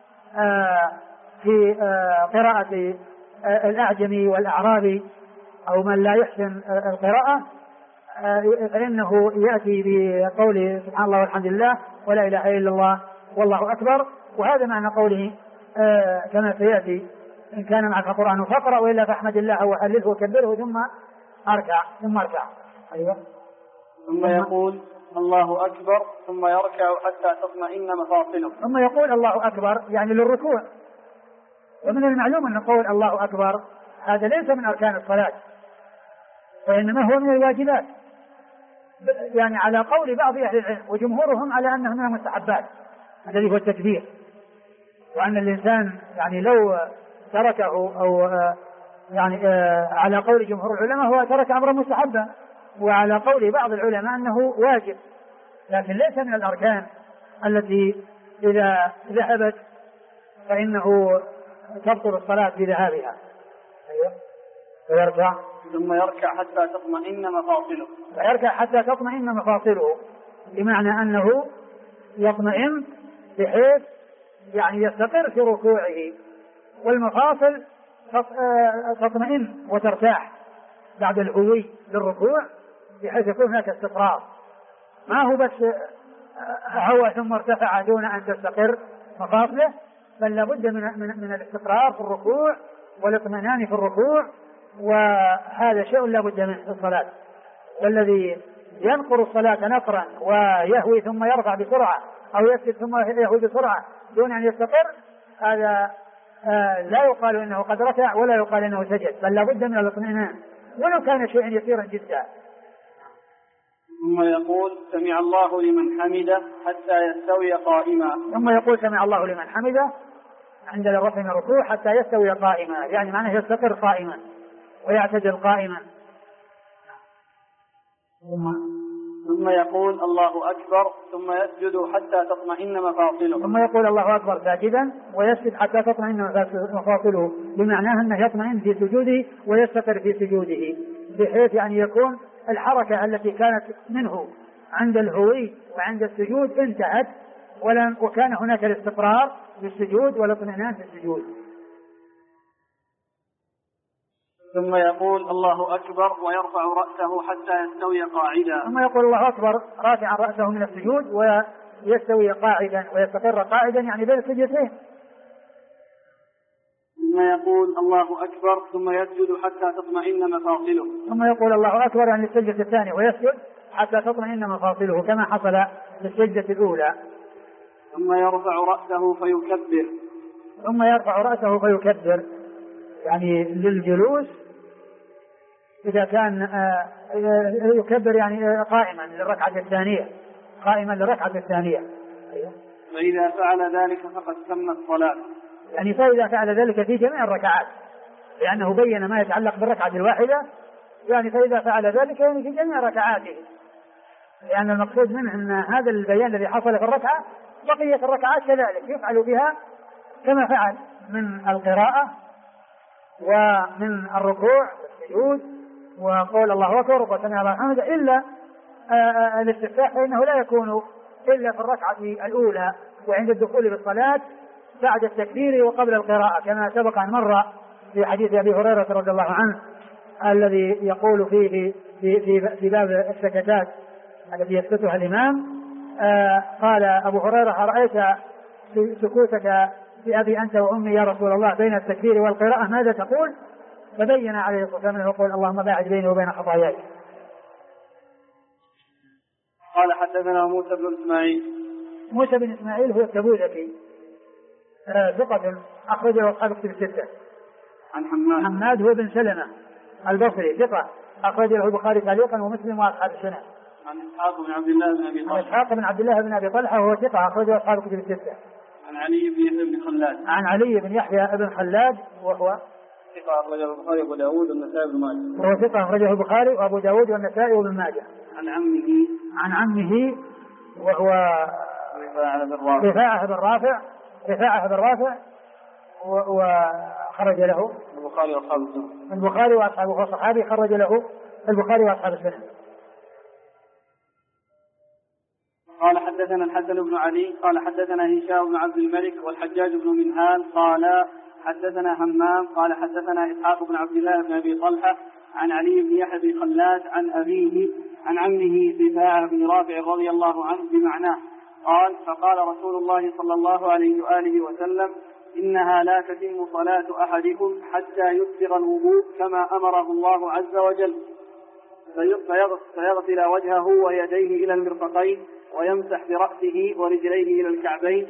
في قراءة الأعجمي والأعرابي أو من لا يحسن القراءة، فإنه يأتي بقوله سبحان الله والحمد لله ولا إله إلا الله والله أكبر، وهذا معنى قوله كما سيأتي إن كان معك القرآن فاقرأ وإلا فاحمد الله وحلله وكبره ثم أركع. أيوة. ثم يقول الله أكبر ثم يركع حتى تطمئن مفاصله. ثم يقول الله أكبر يعني للركوع، ومن المعلوم أن قول الله أكبر هذا ليس من أركان الصلاة، وإنما هو من الواجبات، يعني على قول بعض أهل العلم وجمهورهم على أنه من المستحبات الذي هو التكبير، وأن الإنسان يعني لو تركه أو يعني على قول جمهور العلماء هو ترك أمرا مستحبا، وعلى قول بعض العلماء أنه واجب، لكن ليس من الأركان التي إذا ذهبت فإنه تبطل الصلاة بذهابها. أيوة. ويركع ثم يركع حتى تطمئن مفاصله. ويركع حتى تطمئن مفاصله بمعنى أنه يطمئن بحيث يعني يستقر في ركوعه، والمفاصل تطمئن وترتاح بعد الهوي للركوع بحيث يكون هناك استقرار، ما هو بس هوى ثم ارتفع دون أن تستقر مفاصله، بل لابد من الاستقرار في الركوع والاطمئنان في الركوع، وهذا شيء لابد منه في الصلاة. والذي ينقر الصلاة نقرا ويهوي ثم يرفع بسرعة أو يسجد ثم يهوي بسرعة دون أن يستقر، هذا لا يقال إنه قد ركع ولا يقال إنه سجد، بل لابد من الاطمئنان ولو كان شيئا يسيرا جدا. ثم يقول سمع الله لمن حمده حتى يستوي قائما. ثم يقول سمع الله لمن حمده عند الرفع من الركوع حتى يستوي قائما، يعني معناه يستقر قائما ويعتدل قائما. ثم يقول الله أكبر ثم يسجد حتى تطمئن مفاصله. ثم يقول الله أكبر ساجدا ويسجد حتى تطمئن مفاصله، بمعناه أنه يطمئن في سجوده ويستقر في سجوده، بحيث يعني يكون الحركة التي كانت منه عند الهوي وعند السجود انتهت، وكان هناك الاستقرار في السجود والاطمئنان في السجود. ثم يقول الله أكبر ويرفع رأسه حتى يستوي قاعدا. ثم يقول الله أكبر رافعا رأسه من السجود ويستوي قاعدا ويستقر قاعدا يعني بين السجدتين. ثم يقول الله أكبر ثم يسجد حتى تطمئن مفاصله. ثم يقول الله أكبر يعني السجدة الثانية ويسجد حتى تطمئن مفاصله كما حصل في السجدة الأولى. ثم يرفع رأسه فيكبر. ثم يرفع رأسه فيكبر يعني للجلوس إذا كان يكبر يعني قائما للركعة الثانية، قائما للركعة الثانية. فإذا فعل ذلك فقد تمت الصلاة. يعني فإذا فعل ذلك في جميع الركعات، لأنه بين ما يتعلق بالركعة الواحدة، يعني فإذا فعل ذلك يعني في جميع ركعاته، لأن المقصود منه أن هذا البيان الذي حصل في الركعة بقية الركعات كذلك يفعل بها كما فعل من القراءة ومن الركوع والسجود وقول الله أكبر وسمع الله حمده، إلا الاستفتاح فإنه لا يكون إلا في الركعة الأولى وعند الدخول بالصلاة بعد التكبير وقبل القراءة، كما سبق أن مر في حديث أبي هريرة رضي الله عنه الذي يقول فيه في باب السكتات التي يسكتها الإمام. قال أبو هريرة: أرأيت سكوتك بأبي أنت وأمي يا رسول الله بين التكبير والقراءة ماذا تقول؟ فبين عليه الصلاة والسلام يقول: اللهم باعد بيني وبين خطاياي. قال حدثنا موسى بن إسماعيل. موسى بن إسماعيل هو التبوذكي ثقة أخرجه أصحاب الكتب الستة. عن حماد هو بن سلمة البصري ثقة أخرج له البخاري تعليقا ومسلم وأصحاب السنن. عن إسحاق بن عبد الله بن أبي طلحة. إسحاق بن عبد الله بن أبي طلحة وهو ثقة أخرجه أصحاب الكتب الستة. عن علي بن يحيى بن خلاد. عن علي بن يحيى بن خلاد وهو ثقة أخرجه البخاري وأبو داود والنسائي وابن ماجه. وهو ثقة أخرجه البخاري وأبو داود والنسائي وابن ماجه. عن عمه وهو رفاعة بن رافع وخرج له البخاري وأصحابه، وهو صحابي خرج له البخاري وأصحاب السنن. قال حدثنا الحسن بن علي قال حدثنا هشام بن عبد الملك والحجاج بن منهال قال حدثنا همام قال حدثنا إسحاق بن عبد الله بن أبي طلحة عن علي بن يحيى بن خلاد عن أبيه عن عمه رفاعة بن رافع رضي الله عنه بمعناه قال: فقال رسول الله صلى الله عليه وآله وسلم: إنها لا تتم صلاة أحدكم حتى يسبغ الوضوء كما أمره الله عز وجل، فيغسل وجهه ويديه إلى المرفقين ويمسح برأسه ورجليه إلى الكعبين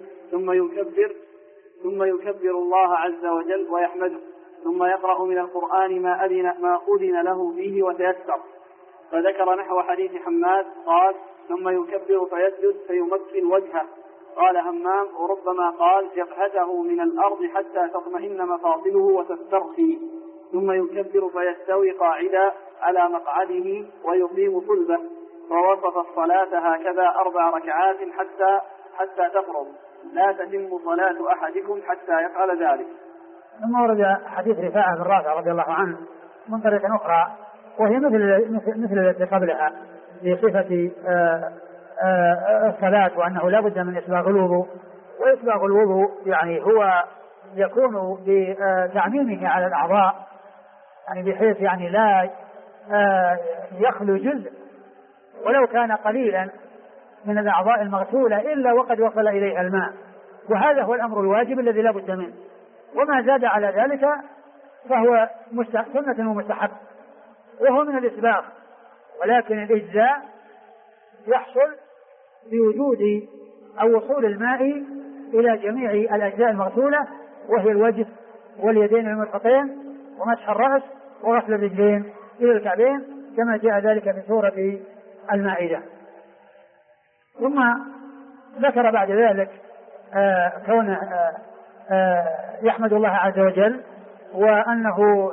ثم يكبر الله عز وجل ويحمده، ثم يقرأ من القرآن ما أذن له فيه وتيسر. فذكر نحو حديث حماد قال: ثم يكبر فيسجد فيمكن وجهه. قال همام: وربما قال جبهته من الأرض حتى تطمئن مفاصله وتسترخي، ثم يكبر فيستوي قاعدا على مقعده ويقيم صلبه. ووصف الصلاة هكذا 4 ركعات حتى تفرض، لا تتم صلاة أحدكم حتى يفعل ذلك. ثم ورد حديث رفاعة بن رافع رضي الله عنه من طريقة أخرى وهي مثل التي قبلها في صفة الصلاة، وأنه لا بد من إسباغ الوضوء. وإسباغ الوضوء يعني هو يكون بتعميمه على الأعضاء، يعني بحيث يعني لا يخلو جزء ولو كان قليلا من الأعضاء المغسولة إلا وقد وصل إليها الماء، وهذا هو الأمر الواجب الذي لا بد منه. وما زاد على ذلك فهو سنة ومستحب وهو من الإسباغ، ولكن الإجزاء يحصل بوجود أو وصول الماء إلى جميع الأجزاء المغسولة، وهي الوجه واليدين والمرفقين ومسح الرأس وغسل الرجلين إلى الكعبين كما جاء ذلك في سورة المائدة. ثم ذكر بعد ذلك كونه يحمد الله عز وجل وأنه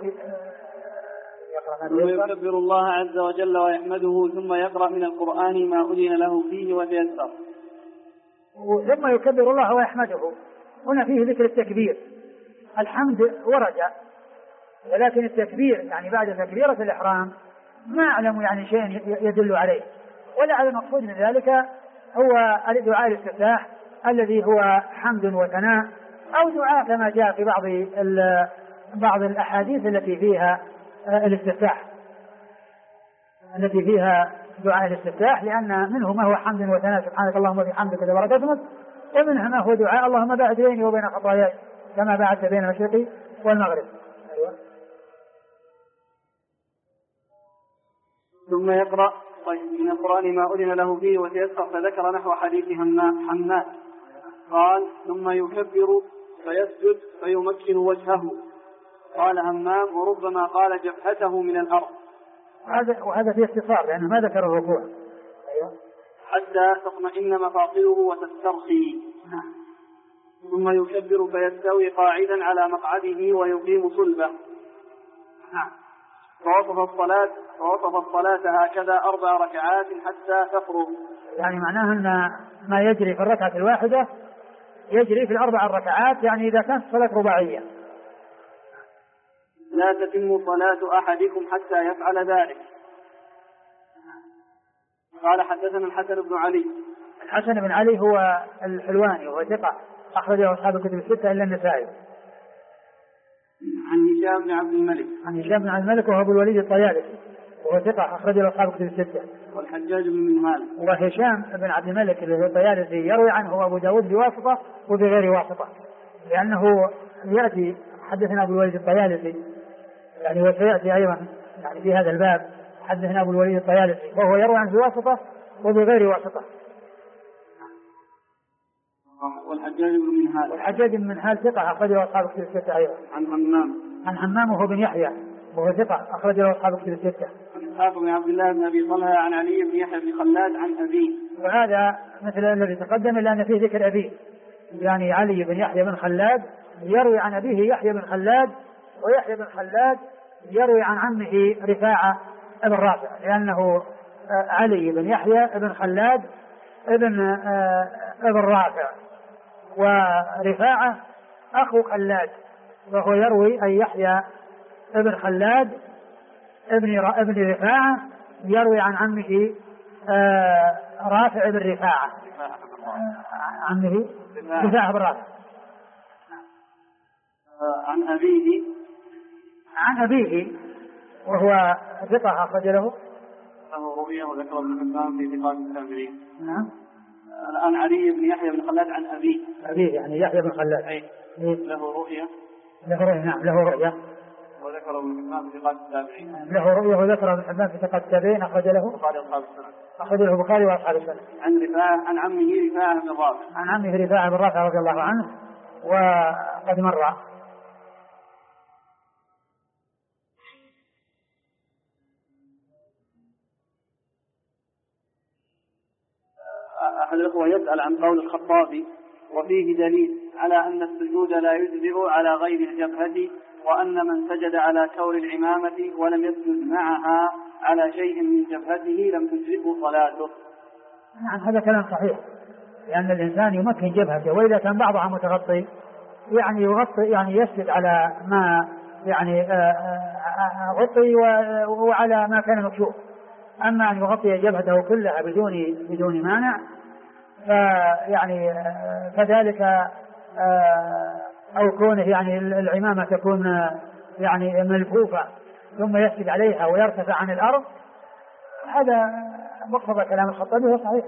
يكبر الله عز وجل ويحمده، ثم يقرأ من القرآن ما أذن له فيه وتيسر. ثم يكبر الله ويحمده، هنا فيه ذكر التكبير. الحمد ورد، ولكن التكبير يعني بعد تكبيرة الإحرام ما أعلم يعني شيء يدل عليه، ولا على المقصود من ذلك هو دعاء الاستفتاح الذي هو حمد وثناء، أو دعاء كما جاء في بعض الأحاديث التي فيها الاستفتاح، التي فيها دعاء الاستفتاح، لأن منه ما هو حمد وثناء سبحانك اللهم وبحمدك تبارك اسمك، ومنها ما هو دعاء اللهم باعد بيني وبين خطاياي كما باعدت بين المشرق والمغرب. ثم يقرأ طيب من القرآن ما أذن له فيه وتيسر، فذكر نحو حديث حماد قال ثم يكبر فيسجد فيمكن وجهه. قال همام وربما قال جبهته من الأرض. وهذا فيه اختصار لأنه ما ذكر الركوع. حتى تطمئن مفاصله وتسترخي. ثم يكبر فيستوي قاعدا على مقعده ويقيم صلبه. فوصف الصلاة هكذا 4 ركعات حتى تفرغ. يعني معناه أن ما يجري في الركعة الواحدة يجري في 4 ركعات، يعني إذا كانت صلاة رباعية. لا تتم صلاة أحدكم حتى يفعل ذلك. قال حدثنا الحسن بن علي. الحسن بن علي هو الحلواني وهو ثقة أخرجه أصحاب الكتب الستة إلا النسائي. عن هشام بن عبد الملك. عن هشام بن عبد الملك وهو أبو الوليد الطيالسي وهو ثقة أخرجه أصحاب الكتب الستة. والحجاج بن منهال. وهشام بن عبد الملك اللي هو الطيالسي يروي عنه أبو داود بواسطة وبغير واسطة، لأنه يأتي حدثنا أبو الوليد الطيالسي يعني وسيأتي أيضا يعني في هذا الباب حدثنا أبو الوليد الطيالسي وهو يروي عنه بواسطة وبغير واسطة. والحجاج بن منهال. والحجاج بن منهال ثقة أخرجه أصحاب الكتب الستة أيضا. عن همام وهو بن يحيى وهو ثقة أخرجه أصحاب الكتب الستة. عن إسحاق بن عبد الله بن أبي طلحة عن علي بن يحيى بن خلاد عن أبيه. وهذا مثل الذي تقدم إلا أن فيه ذكر أبيه، يعني علي بن يحيى بن خلاد يروي عن أبيه يحيى بن خلاد، ويحيى بن خلاد يروي عن عمه رفاعة بن رافع، لأنه علي بن يحيى بن خلاد ابن رافع، ورفاعة أخو خلاد، وهو يروي أي يحيى ابن خلاد ابن رفاعة يروي عن عمه رافع بن رفاعة، عمه رفاعة بن رافع. عن أبيه وهو ثقة أخرج له رؤيا وذكر ابن حبان في ثقات التابعين. نعم. الآن علي بن يحيى بن خلاد عن أبيه يعني يحيى بن خلاد له رؤيا. نعم له رؤيا وذكر ابن حبان في ثقات التابعين. له رؤيا وذكر ابن حبان في ثقات التابعين أخرج له البخاري وأصحاب السنة. عن عمه رفاعة بن رافع. عن عمه رفاعة بن رافع رضي الله عنه وقد مر. أحد الأخوة يسأل عن قول الخطابي وفيه دليل على أن السجود لا يجزئ على غير الجبهة، وأن من سجد على كور العمامة ولم يسجد معها على شيء من جبهته لم تجزئه صلاته. نعم هذا كلام صحيح، لأن الإنسان يمكن جبهته، وإذا كان بعضها متغطي يعني يغطي يعني يسجد على ما يعني غطي وعلى ما كان مكشوف. أما أن يغطي جبهته كلها بدون مانع فيعني فذلك أو كونه يعني العمامة تكون يعني ملفوفة ثم يسجد عليها ويرتفع عن الأرض، هذا مقتضى كلام الخطابي هو صحيح.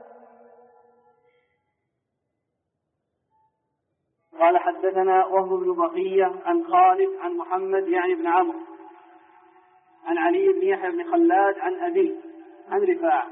قال حدثنا وهب بن بقية عن خالد عن محمد يعني بن عمرو عن علي بن يحيى بن خلاد عن أبيه عن رفاعة.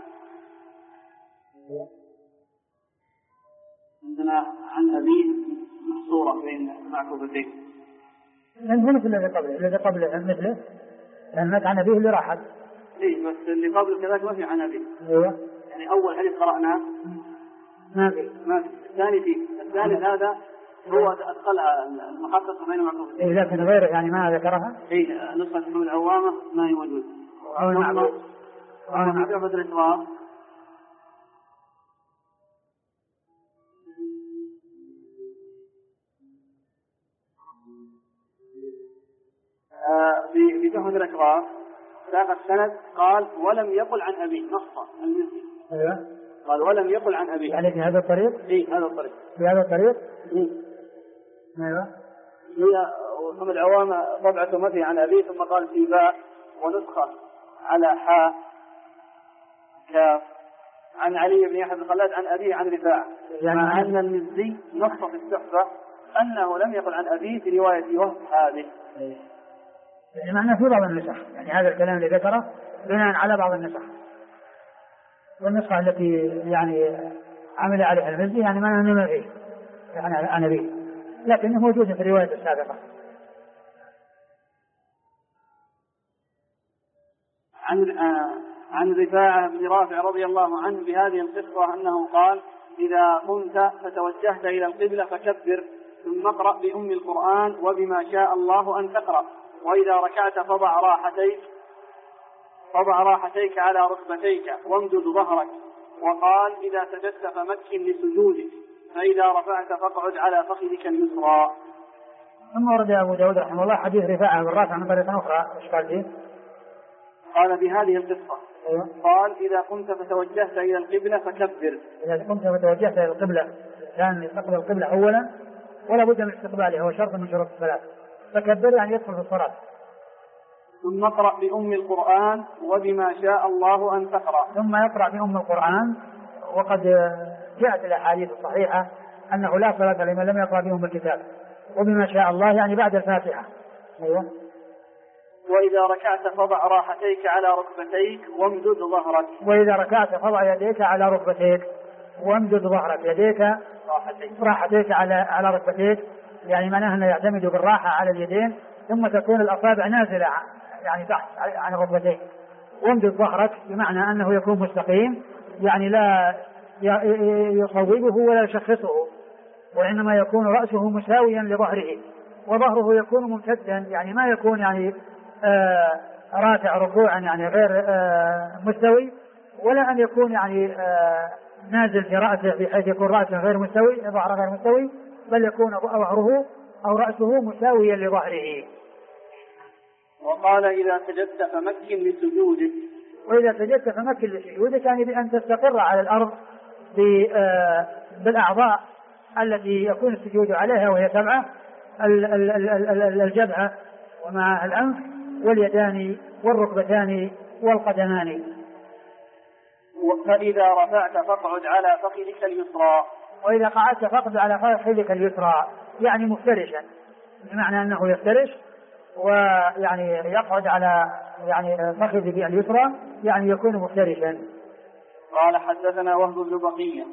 عندنا عن أبيه محصورة بين معكوفتين. مثل الذي قبله مثله، لأن عن أبيه اللي راحت. إيه بس اللي قبله كذلك ما في عن أبيه. أيوة. يعني أول حديث قرأناه ما في. الثاني فيه. الثالث هذا هو أدخلها المحقق بين معكوفتين. إيه لكن غيره يعني ما ذكرها. إيه نسخة محمد العوامة ما هي موجود. وعن معرفة الإسرار. في تحفة الأشراف ساق السند قال ولم يقل عن أبيه نصا المزي. أيوة. قال ولم يقل عن أبيه. يعني في هذا الطريق؟ إيه هذا الطريق. في هذا الطريق؟ إيه. أيوة. هي محمد العوامة طبعته ما في عن أبيه، ثم قال في باء ونسخة على حاء كاف عن علي بن يحيى بن خلاد عن أبيه عن رفاعة، يعني مع أن المزي نص في التحفة أنه لم يقل عن أبيه في رواية وهب هذه. يعني معناه في بعض النسخ، يعني هذا الكلام اللي ذكره بناء على بعض النسخ. والنسخة التي يعني عمل عليها المزي يعني ما أنا فيه يعني أنا به، لكنه موجود في الرواية السابقة. عن رفاعة بن رافع رضي الله عنه بهذه القصة أنه قال: إذا قمت فتوجهت إلى القبلة فكبر، ثم اقرأ بأم القرآن وبما شاء الله أن تقرأ، وإذا ركعت فضع راحتيك على ركبتيك وامدد ظهرك. وقال: إذا سجدت فمكن لسجودك، فإذا رفعت فاقعد على فخذك اليسرى. ثم ورد أبو داود رحمه الله حديث رفاعة بن رافع من طريقة أخرى. إيش قال فيه؟ قال بهذه القصة: أيوة. قال: إذا قمت فتوجهت إلى القبلة فكبر. إذا قمت فتوجهت إلى القبلة كان يستقبل القبلة أولا ولا بد من استقباله، هو شرط من شروط الصلاة. فكبر يعني يدخل في الصلاة. ثم اقرأ بأم القرآن وبما شاء الله أن تقرأ. ثم يقرأ بأم القرآن، وقد جاءت الأحاديث الصحيحة أنه لا صلاة لمن لم يقرأ بأم الكتاب، وبما شاء الله يعني بعد الفاتحة. أيوة. وإذا ركعت فضع راحتيك على ركبتيك وامدد ظهرك. وإذا ركعت فضع يديك على ركبتيك وامدد ظهرك. يديك راحتيك على ركبتيك، يعني معناه أنه يعتمد بالراحة على اليدين، ثم تكون الأصابع نازلة يعني تحت عن الركبتين. وامدد ظهرك بمعنى أنه يكون مستقيم، يعني لا يصوبه ولا يشخصه، وإنما يكون رأسه مساويا لظهره، وظهره يكون ممتدا، يعني ما يكون يعني رافع ركوعا يعني غير مستوي، ولا أن يكون يعني نازل في رأسه بحيث يكون رأسه غير مستوي، ظهره غير مستوي، بل يكون ظهره أو رأسه مساويا لظهره. وقال: إذا سجدت فمكن لسجودك. وإذا سجدت فمكن لسجودك يعني بأن تستقر على الأرض بالأعضاء التي يكون السجود عليها، وهي 7: الجبهة ومع الأنف واليدان والركبتان والقدمان. فإذا رفعت فاقعد على فخذك اليسرى. وإذا قعدت فاقعد على فخذك اليسرى يعني مفترشا، بمعنى أنه يفترش ويعني يقعد على يعني فخذه اليسرى، يعني يكون مفترشا. قال: حدثنا وهب بن بقية.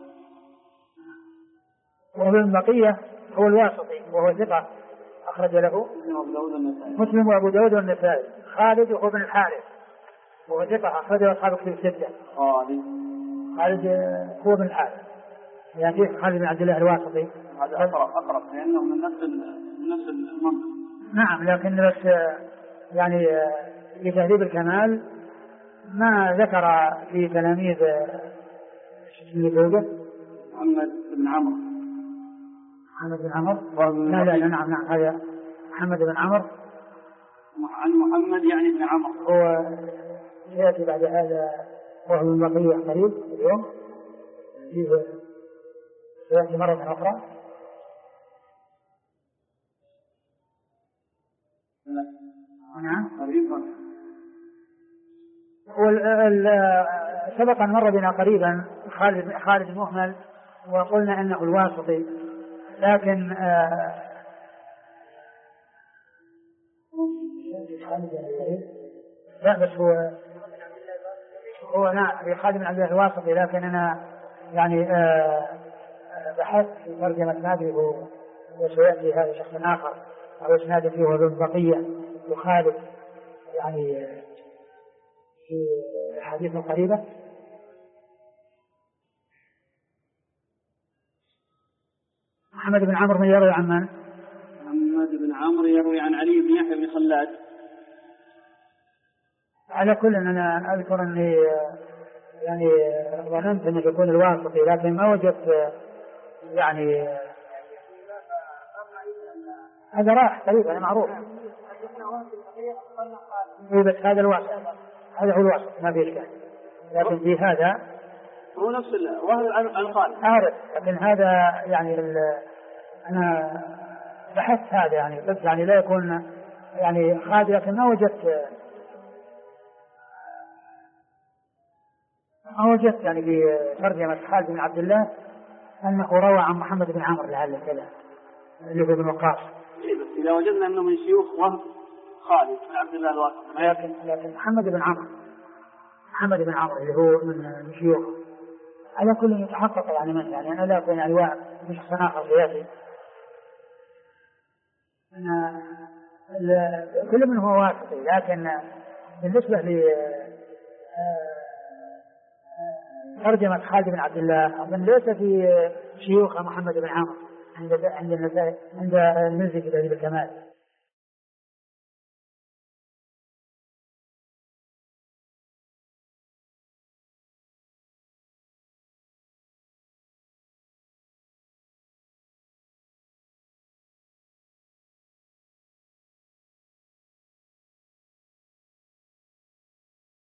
وهب بن بقية هو الواسطي وهو ثقة، أخرج له مسلم وأبو داود والنسائي. خالد هو بن الحارث وهو ثقة، أخرجه أصحاب كتب الستة. خالد هو بن الحارث، يعني خالد بن عبد الله الواسطي. هذا أقرب لأنه من نفس المنطق. نعم، لكن بس يعني لتهذيب الكمال ما ذكر في تلاميذ محمد بن عمرو. محمد بن عمرو لا نعم هذا محمد بن عمرو عن محمد يعني بن عمرو. هو يأتي بعد هذا وهو من بقية قريب اليوم، يأتي مرة أخرى. نعم. سبق أن مر بنا قريبا خالد المهمل وقلنا أنه الواسطي، لكن لا بس هو نعم خالد بن عبد الله الواسطي، لكن أنا يعني بحثت في ترجمة نادي وسيأتي هذا شخص آخر أو اسناد فيه وهو ابن بقية وخالد يعني في حديث قريبة. محمد بن عمرو من يروي عن من؟ محمد بن عمرو يروي عن علي بن يحيى بن خلاد. على كل أنا أذكر أني يعني ظننت أن يكون الواسطي، لكن ما وجدت يعني هذا راح قريب، هذا معروف. بس هذا الواسط، هذا هو الواسط ما في إشكال، لكن في هذا هو نفس وهو عن خالد أعرف، لكن هذا يعني أنا بحثت هذا يعني بس يعني لا يكون يعني خالد، لكن ما وجدت يعني في ترجمة خالد بن عبد الله أنه روى عن محمد بن عمرو لعل كذا اللي هو بن وقاص. بس إذا وجدنا أنه من شيوخ وهب خالد بن عبد الله الواسطي، لكن محمد بن محمد بن عمرو اللي هو من شيوخ، على كل يتحقق يعني منه، يعني أنا لا أكون أنواع من شخص آخر سياسي، كل منه هو واسطي. لكن بالنسبة ل ترجمة خالد بن عبد الله أظن ليس في شيوخ محمد بن عمرو عند النسائي عند المزي في تهذيب الكمال.